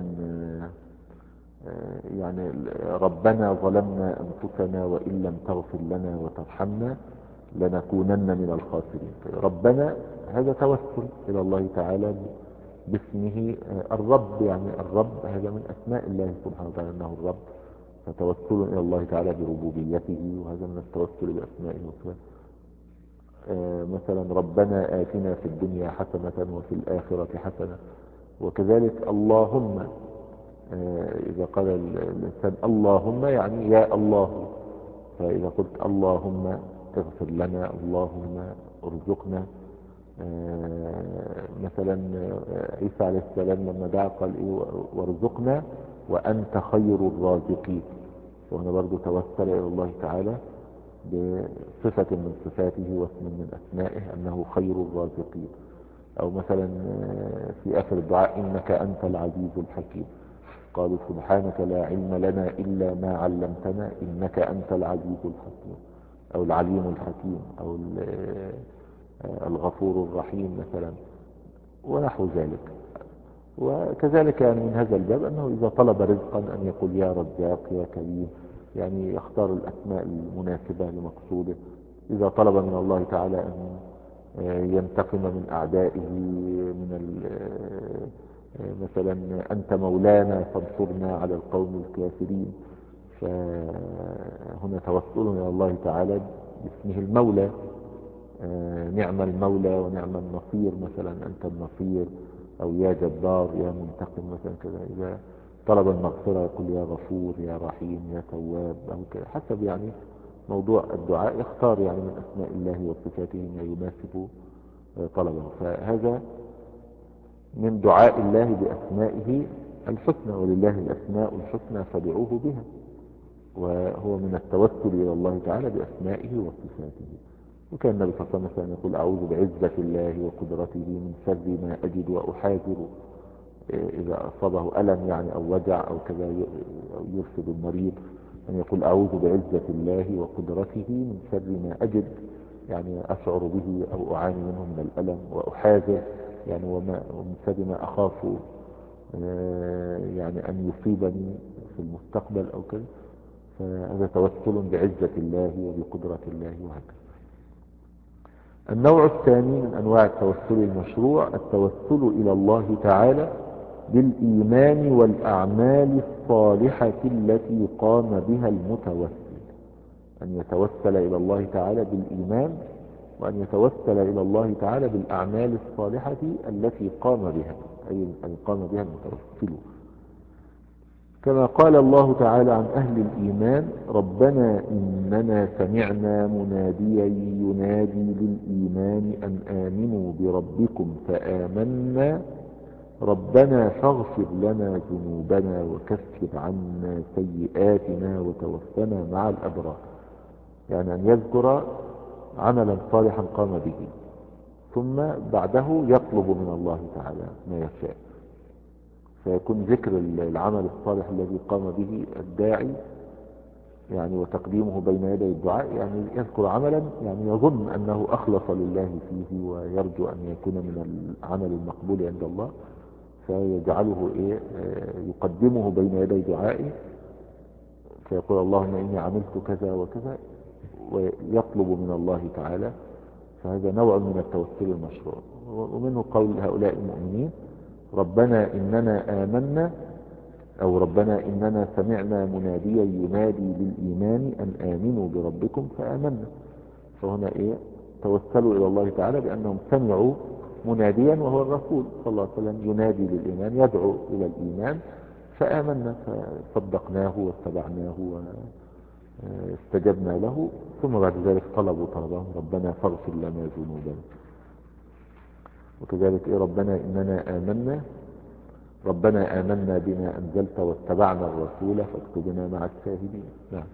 يعني ربنا ظلمنا أنفسنا وإن لم تغفر لنا وترحمنا لنكونن من الخاسرين. ربنا هذا توسل إلى الله تعالى باسمه الرب، يعني الرب هذا من أسماء الله سبحانه وتعالى أنه الرب، فتوسل إلى الله تعالى بربوبيته، وهذا من التوسل بأسمائه وصفاته. مثلا ربنا آتنا في الدنيا حسنة وفي الآخرة حسنة. وكذلك اللهم، إذا قال الإنسان اللهم يعني يا الله، فإذا قلت اللهم اغفر لنا، اللهم ارزقنا. مثلا عيسى عليه السلام لما دعا قال إيه وارزقنا وأنت خير الرازقين، وهنا برضو توسل إلى الله تعالى بصفة من صفاته واسم من أسمائه أنه خير الرازقين. أو مثلا في آخر الدعاء إنك أنت العزيز الحكيم، قالوا سبحانك لا علم لنا إلا ما علمتنا إنك أنت العزيز الحكيم أو العليم الحكيم أو الغفور الرحيم مثلا، ونحو ذلك. وكذلك يعني من هذا الباب أنه إذا طلب رزقا أن يقول يا رزاق يا كريم، يعني يختار الأسماء المناسبة لمقصوده. إذا طلب من الله تعالى أن ينتقم من أعدائه، من مثلا أنت مولانا فانصرنا على القوم الكافرين، فهنا توسل إلى الله تعالى باسمه المولى، نعم المولى ونعم النصير، مثلا أنت النصير أو يا جبار يا منتقم مثلا كذا. إذا طلب المغفرة يقول يا غفور يا رحيم يا تواب أو كذا، حسب يعني موضوع الدعاء يختار يعني من أسماء الله وصفاته ما يناسب طلبه. فهذا من دعاء الله بأسمائه الحسنى، ولله الأسماء الحسنى فادعوه بها، وهو من التوسل إلى الله تعالى بأسمائه وصفاته. وكان النبي صلى الله عليه وسلم يقول أعوذ بعزة الله وقدرته من شر ما أجد وأحاذر، إذا أصابه ألم يعني أو وجع أو كذا أو يرشد المريض أن يقول أعوذ بعزة الله وقدرته من شر ما أجد، يعني أشعر به أو أعاني منه من الألم، وأحاذر يعني وما ومن شر ما أخاف يعني أن يصيبني في المستقبل أو كذا. فهذا توسل بعزة الله وبقدرة الله وهكذا. النوع الثاني من أنواع التوسل المشروع التوسل إلى الله تعالى بالإيمان والأعمال الصالحة التي قام بها المتوسل. أن يتوسل إلى الله تعالى بالإيمان، وأن يتوسل إلى الله تعالى بالأعمال الصالحة التي قام بها، أي أن قام بها المتوسل. كما قال الله تعالى عن أهل الإيمان ربنا إننا سمعنا مناديا ينادي للإيمان أن آمنوا بربكم فآمنا ربنا فاغفر لنا ذنوبنا وكفر عنا سيئاتنا وتوفنا مع الأبرار. يعني أن يذكر عملا صالحا قام به، ثم بعده يطلب من الله تعالى ما يشاء، فيكون ذكر العمل الصالح الذي قام به الداعي يعني وتقديمه بين يدي الدعاء، يعني يذكر عملا يعني يظن أنه أخلص لله فيه ويرجو أن يكون من العمل المقبول عند الله، فيجعله إيه يقدمه بين يدي دعائه، فيقول اللهم إني عملت كذا وكذا ويطلب من الله تعالى. فهذا نوع من التوسل المشروع. ومنه قول هؤلاء المؤمنين ربنا إننا آمنا أو ربنا إننا سمعنا مناديا ينادي للإيمان أن آمنوا بربكم فآمنا. فهنا إيه توسلوا إلى الله تعالى بأنهم سمعوا مناديا وهو الرسول صلى الله عليه وسلم ينادي للإيمان يدعو إلى الإيمان فآمنا فصدقناه واتبعناه واستجبنا له، ثم بعد ذلك طلبوا طلبهم ربنا فاغفر لنا ذنوبنا. وكذلك إيه ربنا إننا آمنا ربنا آمنا بما أنزلت واتبعنا الرسول فاكتبنا مع الشاهدين. نعم.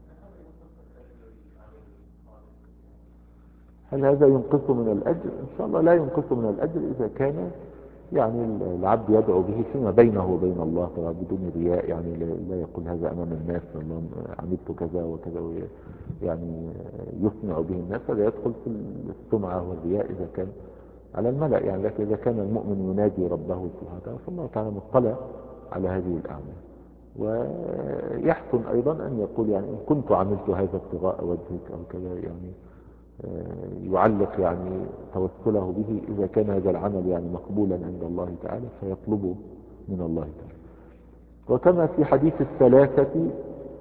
هل هذا ينقص من الأجر؟ إن شاء الله لا ينقص من الأجر إذا كان يعني العبد يدعو به فيما بينه وبين الله طبعا بدون رياء، يعني لا يقول هذا أمام الناس والله عملت كذا وكذا يعني يسمع به الناس، فلا يدخل في السمعة والرياء إذا كان على الملأ يعني. لكن إذا كان المؤمن ينادي ربه سبحانه وتعالى فالله تعالى مطلع على هذه الأعمال. ويحسن أيضا أن يقول يعني إن كنت عملت هذا ابتغاء وجهك أو كذا، يعني يعلق يعني توسله به إذا كان هذا العمل يعني مقبولا عند الله تعالى فيطلبه من الله تعالى. وكما في حديث الثلاثة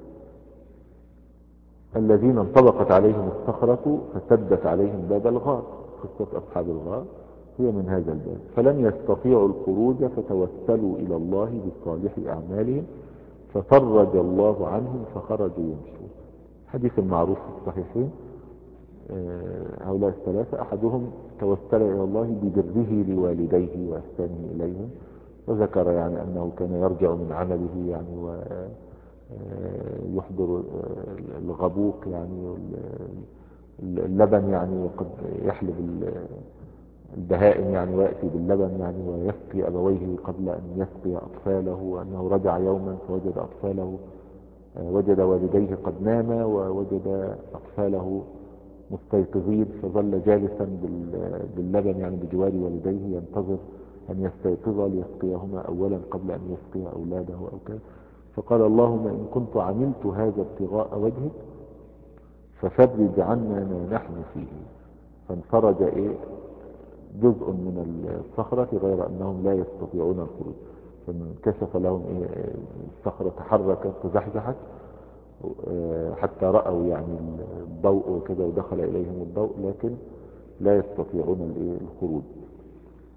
الذين انطبقت عليهم الصخرة فسدت عليهم باب الغار، قصة أصحاب الغار هي من هذا الباب، فلم يستطيعوا الخروج فتوسلوا إلى الله بصالح أعمالهم ففرج الله عنهم فخرجوا يمشون. حديث المعروف في الصحيحين. هؤلاء الثلاثة أحدهم توسل إلى الله ببره لوالديه وإحسانه إليهم، وذكر يعني أنه كان يرجع من عمله يعني ويحضر الغبوق يعني اللبن يعني وقد يحلب البهائم يعني ويأتي باللبن يعني ويسقي أبويه قبل أن يسقي أطفاله، وأنه رجع يوما فوجد أطفاله وجد والديه قد ناما ووجد أطفاله مستيقظين، فظل جالسا باللبن يعني بجوار والديه ينتظر أن يستيقظ ليسقيهما أولا قبل أن يسقي أولاده أو كذا. فقال اللهم إن كنت عملت هذا ابتغاء وجهك ففرج عنا ما نحن فيه. فانفرج إيه جزء من الصخرة غير أنهم لا يستطيعون الخروج، فانكشف لهم إيه الصخرة تحركت تزحزحت حتى رأوا يعني الضوء وكذا ودخل إليهم الضوء، لكن لا يستطيعون الخروج.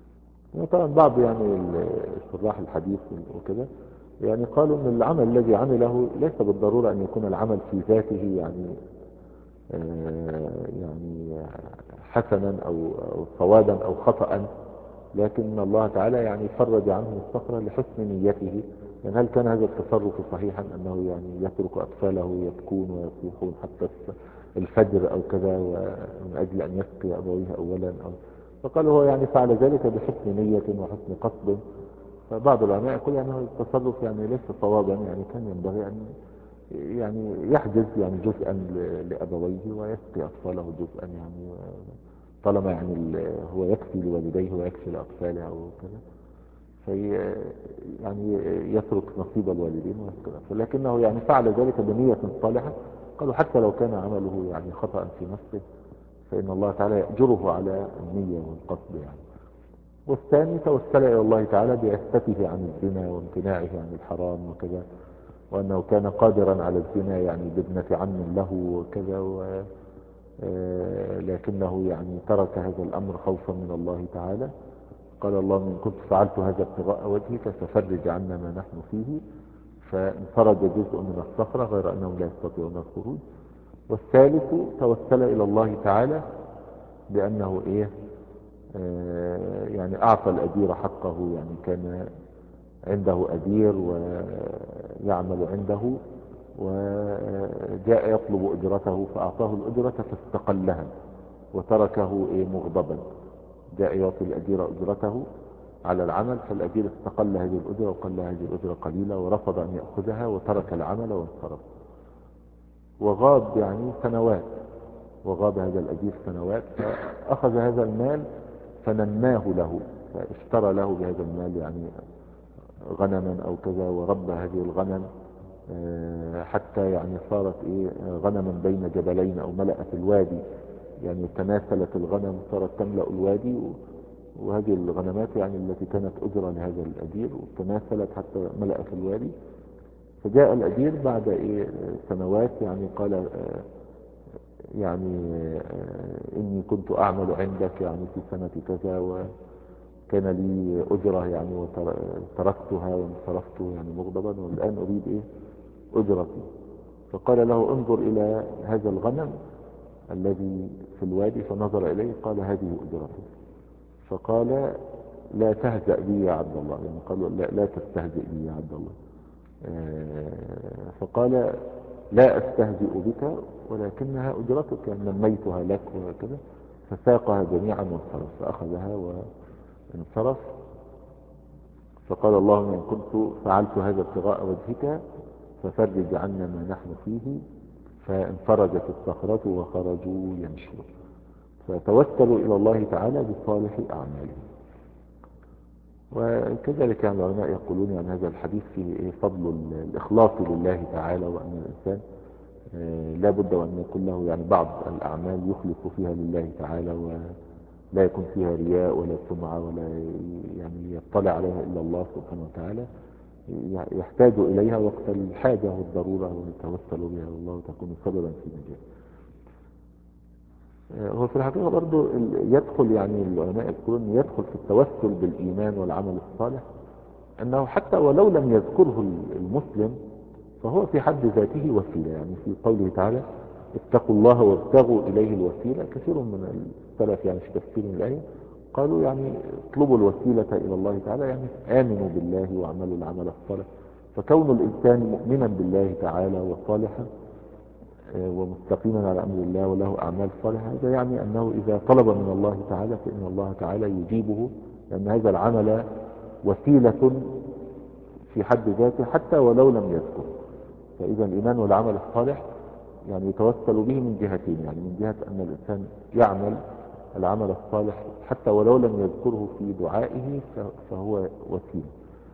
طبعا بعض يعني شراح الحديث وكده يعني قالوا ان العمل الذي عمله ليس بالضرورة ان يكون العمل في ذاته يعني آه يعني حسنا او او صوابا او خطأ، لكن الله تعالى يعني فرج عنه الصخرة لحسن نيته. يعني هل كان هذا التصرف صحيحا انه يعني يترك اطفاله يبكون ويصيحون حتى الفجر او كذا ومن اجل ان يسقي ابويه اولا، او فقال هو يعني فعل ذلك بحسن نية وحسن قصد. فبعض العلماء يقول يعني هو التصرف يعني ليس صوابا، يعني كان ينبغي ان يعني يحجز يعني جزءا ل- لابويه ويسقي اطفاله جزءا، يعني طالما يعني ال- هو يكفي لوالديه ويكفي لاطفاله او كذا، في يعني يترك نصيب الوالدين ويسقي الاطفال، لكنه يعني فعل ذلك بنية صالحة. قالوا حتى لو كان عمله يعني خطأ في نفسه فإن الله تعالى يأجره على النية والقصد يعني. والثاني توسل إلى الله تعالى بعفته عن الزنا وامتناعه عن الحرام وكذا، وأنه كان قادرا على الزنا يعني بابنة عم له وكذا و آه، لكنه يعني ترك هذا الأمر خوفا من الله تعالى. قال اللهم إن كنت فعلت هذا ابتغاء وجهك ففرج عنا ما نحن فيه، فانفرج جزء من الصخرة غير أنهم لا يستطيعون الخروج. والثالث توسل إلى الله تعالى بأنه إيه آه يعني أعطى الأجير حقه، يعني كان عنده أجير ويعمل عنده وجاء يطلب أجرته فأعطاه الأجرة فاستقلها وتركه إيه مغضبا. جاء يعطي الأجير أجرته على العمل، فالأجير استقل هذه الأجرة وقال له هذه الأجرة قليلة ورفض أن يأخذها وترك العمل وانصرف. وغاب يعني سنوات، وغاب هذا الأجير سنوات، فأخذ هذا المال فنماه له، فاشترى له بهذا المال يعني غنما أو كذا وربى هذه الغنم آه، حتى يعني صارت إيه غنما بين جبلين أو ملأت الوادي، يعني تناسلت الغنم صارت تملأ الوادي، وهذه الغنمات يعني التي كانت أجرة لهذا الأجير وتناسلت حتى ملأت الوادي. فجاء الأجير بعد إيه سنوات يعني قال آه، يعني آه، إني كنت أعمل عندك يعني في سنة كذا وكان لي أجرة يعني وتركتها وانصرفت يعني مغضبا، والآن أريد إيه أجرتي. فقال له انظر إلى هذا الغنم الذي في الوادي، فنظر إليه قال هذه أجرته. فقال لا تهزأ بي يا عبد الله، يعني قالوا لا, لا تستهزئ بي يا عبد الله. آه، فقال لا أستهزئ بك ولكنها أجرتك، يعني نميتها لك وكذا. فساقها جميعا وانصرف، فأخذها وانصرف. فقال اللهم إن كنت فعلت هذا ابتغاء وجهك ففرج عنا ما نحن فيه، فانفرجت الصخرة وخرجوا يمشون. فتوسلوا إلى الله تعالى بصالح أعمالهم. وكذلك يعني العلماء يقولون يعني هذا الحديث فيه إيه فضل الإخلاص لله تعالى، وأن الإنسان آه، لا بد وأن يكون له يعني بعض الأعمال يخلص فيها لله تعالى، ولا يكون فيها رياء ولا سمعة ولا يعني يطلع عليها إلا الله سبحانه وتعالى، يحتاج إليها وقت الحاجة والضرورة ويتوسل بها والله تكون سببا في نجاته. هو في الحقيقة برضو يدخل يعني العلماء يذكرون يدخل في التوسل بالإيمان والعمل الصالح أنه حتى ولو لم يذكره المسلم فهو في حد ذاته وسيلة. يعني في قوله تعالى اتقوا الله وابتغوا إليه الوسيلة، كثير من السلف يعني في تفسير الآية قالوا يعني اطلبوا الوسيلة إلى الله تعالى، يعني آمنوا بالله واعملوا العمل الصالح. فكون الإنسان مؤمنا بالله تعالى وصالحا ومستقيما على أمر الله وله أعمال صالحة، هذا يعني أنه إذا طلب من الله تعالى فإن الله تعالى يجيبه، لأن هذا العمل وسيلة في حد ذاته حتى ولو لم يذكر. فإذا الإيمان والعمل الصالح يعني يتوسل به من جهتين، يعني من جهة أن الإنسان يعمل العمل الصالح حتى ولو لم يذكره في دعائه فهو وسيلة.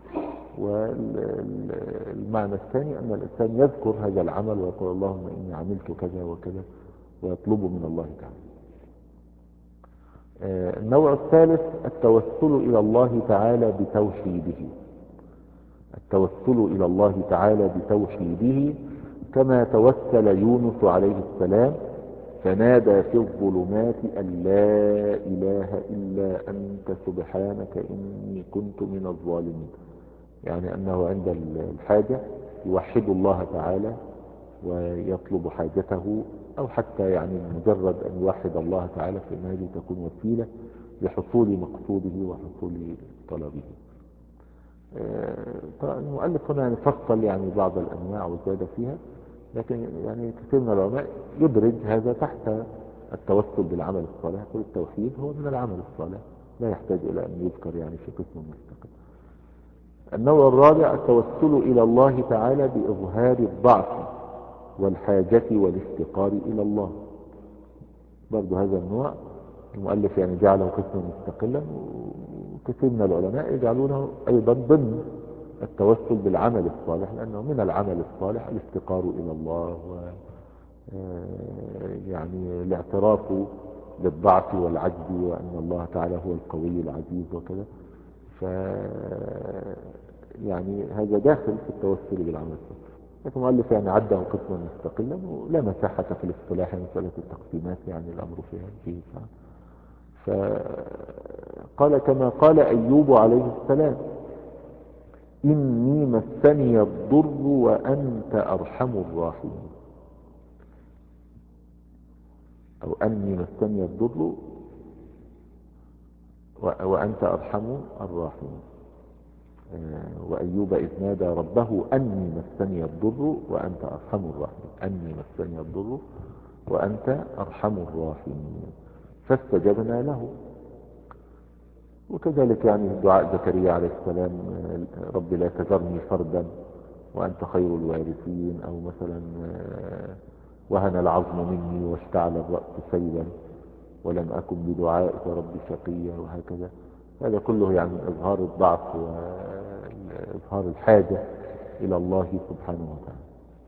والمعنى الثاني أن الإنسان يذكر هذا العمل ويقول اللهم إني عملت كذا وكذا ويطلبه من الله تعالى. النوع الثالث التوسل إلى الله تعالى بتوحيده. التوسل إلى الله تعالى بتوحيده كما توسل يونس عليه السلام فنادى في الظلمات أن لا إله إلا أنت سبحانك إني كنت من الظالمين. يعني أنه عند الحاجة يوحد الله تعالى ويطلب حاجته، أو حتى يعني مجرد أن يوحد الله تعالى فإن هذه تكون وسيلة لحصول مقصوده وحصول طلبه. المؤلف هنا يعني فصل يعني بعض الأنواع وزاد فيها، لكن يعني كثير من العلماء يدرج هذا تحت التوسل بالعمل الصالح، كل التوحيد هو من العمل الصالح لا يحتاج إلى أن يذكر يعني في قسم مستقل. النوع الرابع التوسل إلى الله تعالى بإظهار الضعف والحاجة والافتقار إلى الله. برضو هذا النوع المؤلف يعني جعله قسما مستقلا، وكثير من العلماء يجعلونه أيضا ضمن التوسل بالعمل الصالح، لأنه من العمل الصالح الافتقار إلى الله و يعني الاعتراف بالضعف والعجز وأن الله تعالى هو القوي العزيز وكذا. ف يعني هذا داخل في التوسل بالعمل الصالح، لكن المؤلف يعني عده قسما مستقلا ولا مساحة في الاصطلاح مسألة التقسيمات يعني الأمر فيها فيه ساعة. فقال كما قال أيوب عليه السلام إني مسني الضر وأنت أرحم الراحمين، أو أني مسني الضر وأنت أرحم الراحمين. وأيوب إذ نادى ربه أني مسني الضر وأنت أرحم الراحمين، أني مسني الضر وأنت أرحم الراحمين فاستجبنا له. وكذلك يعني دعاء زكريا عليه السلام رب لا تذرني فردا وأنت خير الوارثين، أو مثلا وهن العظم مني واشتعل الرأس شيبا ولم أكن بدعائك رب شقيا، وهكذا. هذا كله يعني إظهار الضعف وإظهار الحاجة إلى الله سبحانه وتعالى.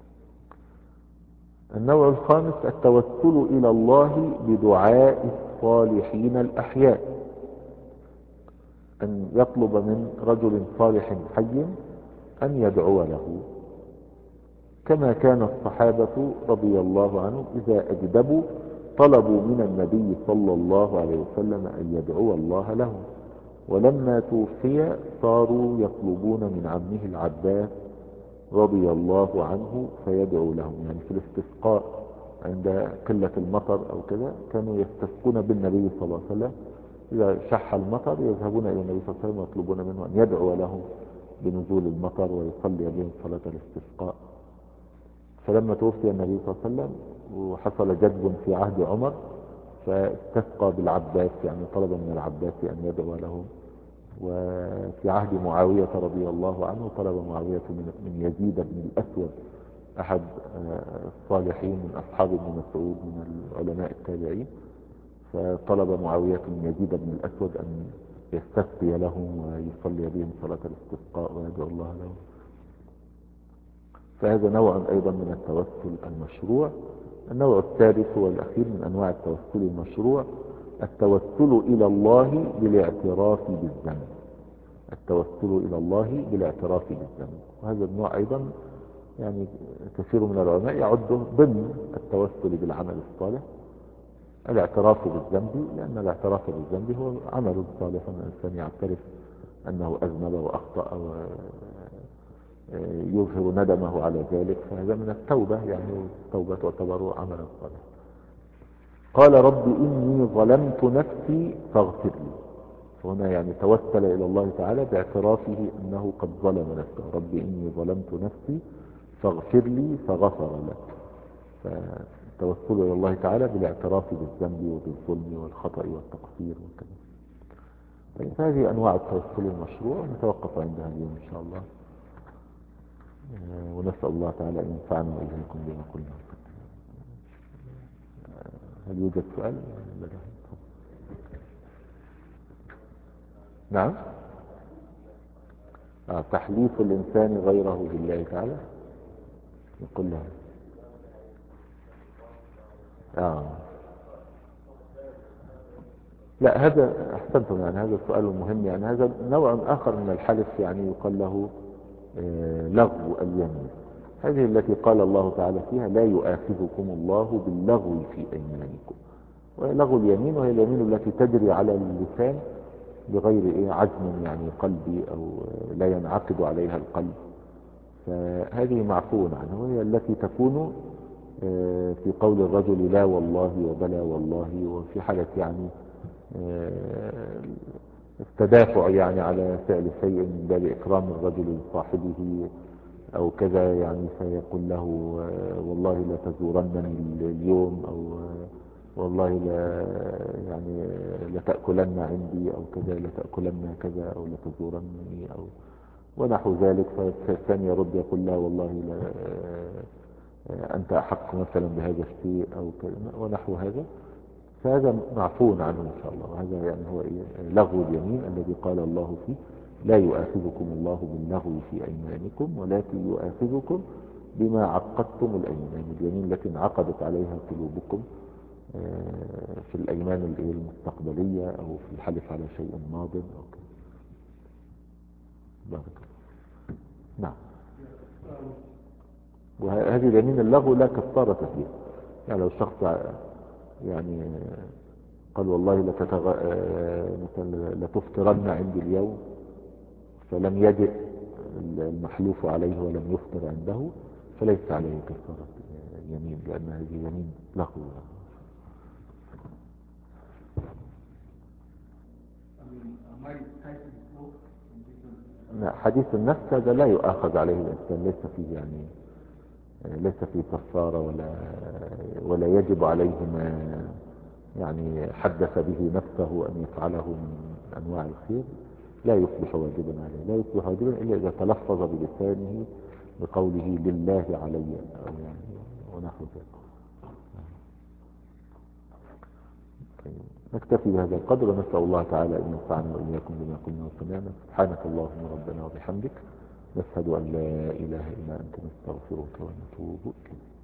النوع الخامس التوسل إلى الله بدعاء الصالحين الأحياء، أن يطلب من رجل صالح حي أن يدعو له، كما كان الصحابة رضي الله عنهم إذا أجدبوا طلبوا من النبي صلى الله عليه وسلم أن يدعو الله لهم، ولما توفي صاروا يطلبون من عمه العباس رضي الله عنه فيدعو لهم. يعني في الاستسقاء عند قلة المطر أو كذا كانوا يستسقون بالنبي صلى الله عليه وسلم، إذا شح المطر يذهبون إلى النبي صلى الله عليه وسلم ويطلبون منه أن يدعو لهم بنزول المطر ويصلي بهم صلاة الاستسقاء. فلما توفي النبي صلى الله عليه وسلم وحصل جدب في عهد عمر فاستسقى بالعباس، يعني طلب من العباس أن يدعو له. وفي عهد معاوية رضي الله عنه طلب معاوية من يزيد بن الأسود أحد الصالحين من أصحاب ابن مسعود من العلماء التابعين، فطلب معاوية من يزيد بن الأسود أن يستسقي لهم ويصلي بهم صلاة الاستسقاء ويدعو الله لهم. فهذا نوع أيضا من التوسل المشروع. النوع الثالث والأخير من أنواع التوسل المشروع التوسل إلى الله بالاعتراف بالذنب، التوسل إلى الله بالاعتراف بالذنب. وهذا النوع أيضا يعني كثير من العلماء يعده ضمن التوسل بالعمل الصالح، الاعتراف بالذنب، لأن الاعتراف بالذنب هو عمل صالح، الإنسان يعترف أنه أذنب وأخطأ ويظهر ندمه على ذلك، فهذا من التوبة، يعني التوبة تعتبر عملا صالحا. قال رب إني ظلمت نفسي فاغفر لي، فهنا يعني توسل إلى الله تعالى باعترافه أنه قد ظلم نفسه، رب إني ظلمت نفسي فاغفر لي فغفر له. فالتوسل إلى الله تعالى بالاعتراف بالذنب وبالظلم والخطأ والتقصير وكذا. طيب هذه أنواع التوسل المشروع، نتوقف عندها اليوم إن شاء الله، ونسأل الله تعالى أن ينفعنا وإياكم بما قلنا. هل يوجد سؤال؟ نعم. آه تحليف الإنسان غيره بالله تعالى، يقول له آه. لا هذا أحسنتم، يعني هذا السؤال المهم، يعني هذا نوع آخر من الحلف، يعني يقال له آه لغو اليمين. هذه التي قال الله تعالى فيها لا يؤاخذكم الله باللغو في أيمانكم، ولغو اليمين وهي اليمين التي تجري على اللسان بغير إيه عزم يعني قلبي أو لا ينعقد عليها القلب، فهذه معفو عنها، وهي التي تكون في قول الرجل لا والله وبلا والله، وفي حالة يعني التدافع يعني على فعل شيء من باب إكرام الرجل لصاحبه أو كذا، يعني فيقول له والله لا تزورنني اليوم، أو والله لا يعني لتأكلن عندي أو كذا، لتأكلن كذا أو لتزورنني أو ونحو ذلك. فالثاني يرد يقول لا والله لا أنت أحق مثلا بهذا الشيء أو كذا ونحو هذا، فهذا معفو عنه إن شاء الله. وهذا يعني هو إيه لغو اليمين الذي قال الله فيه لا يؤاخذكم الله باللغو في أيمانكم ولكن يؤاخذكم بما عقدتم الأيمان، اليمين التي انعقدت عليها قلوبكم في الأيمان المستقبلية أو في الحلف على شيء ماض أو كذا. بارك الله. نعم. وهذه اليمين اللغو لا كفارة فيها، يعني لو الشخص يعني قال والله لتتغ... مثلا لتفطرن عندي اليوم فلم يجئ المحلوف عليه ولم يفطر عنده، فليس عليه كفارة يمين، لأن هذه يمين لغو. لا، حديث النفس هذا لا يؤاخذ عليه الإنسان، ليس فيه يعني ليس فيه كفارة ولا ولا يجب عليه ما يعني حدث به نفسه أن يفعله من أنواع الخير، لا يصبح واجبا عليه، لا يصبح واجبا إلا إذا تلفظ بلسانه بقوله لله علي أو يعني ونحو ذلك. نكتفي بهذا القدر، ونسأل الله تعالى أن ينفعنا وإياكم بما قلنا وسمعنا. سبحانك اللهم ربنا وبحمدك، نشهد أن لا إله إلا أنت، نستغفرك ونتوب إليك.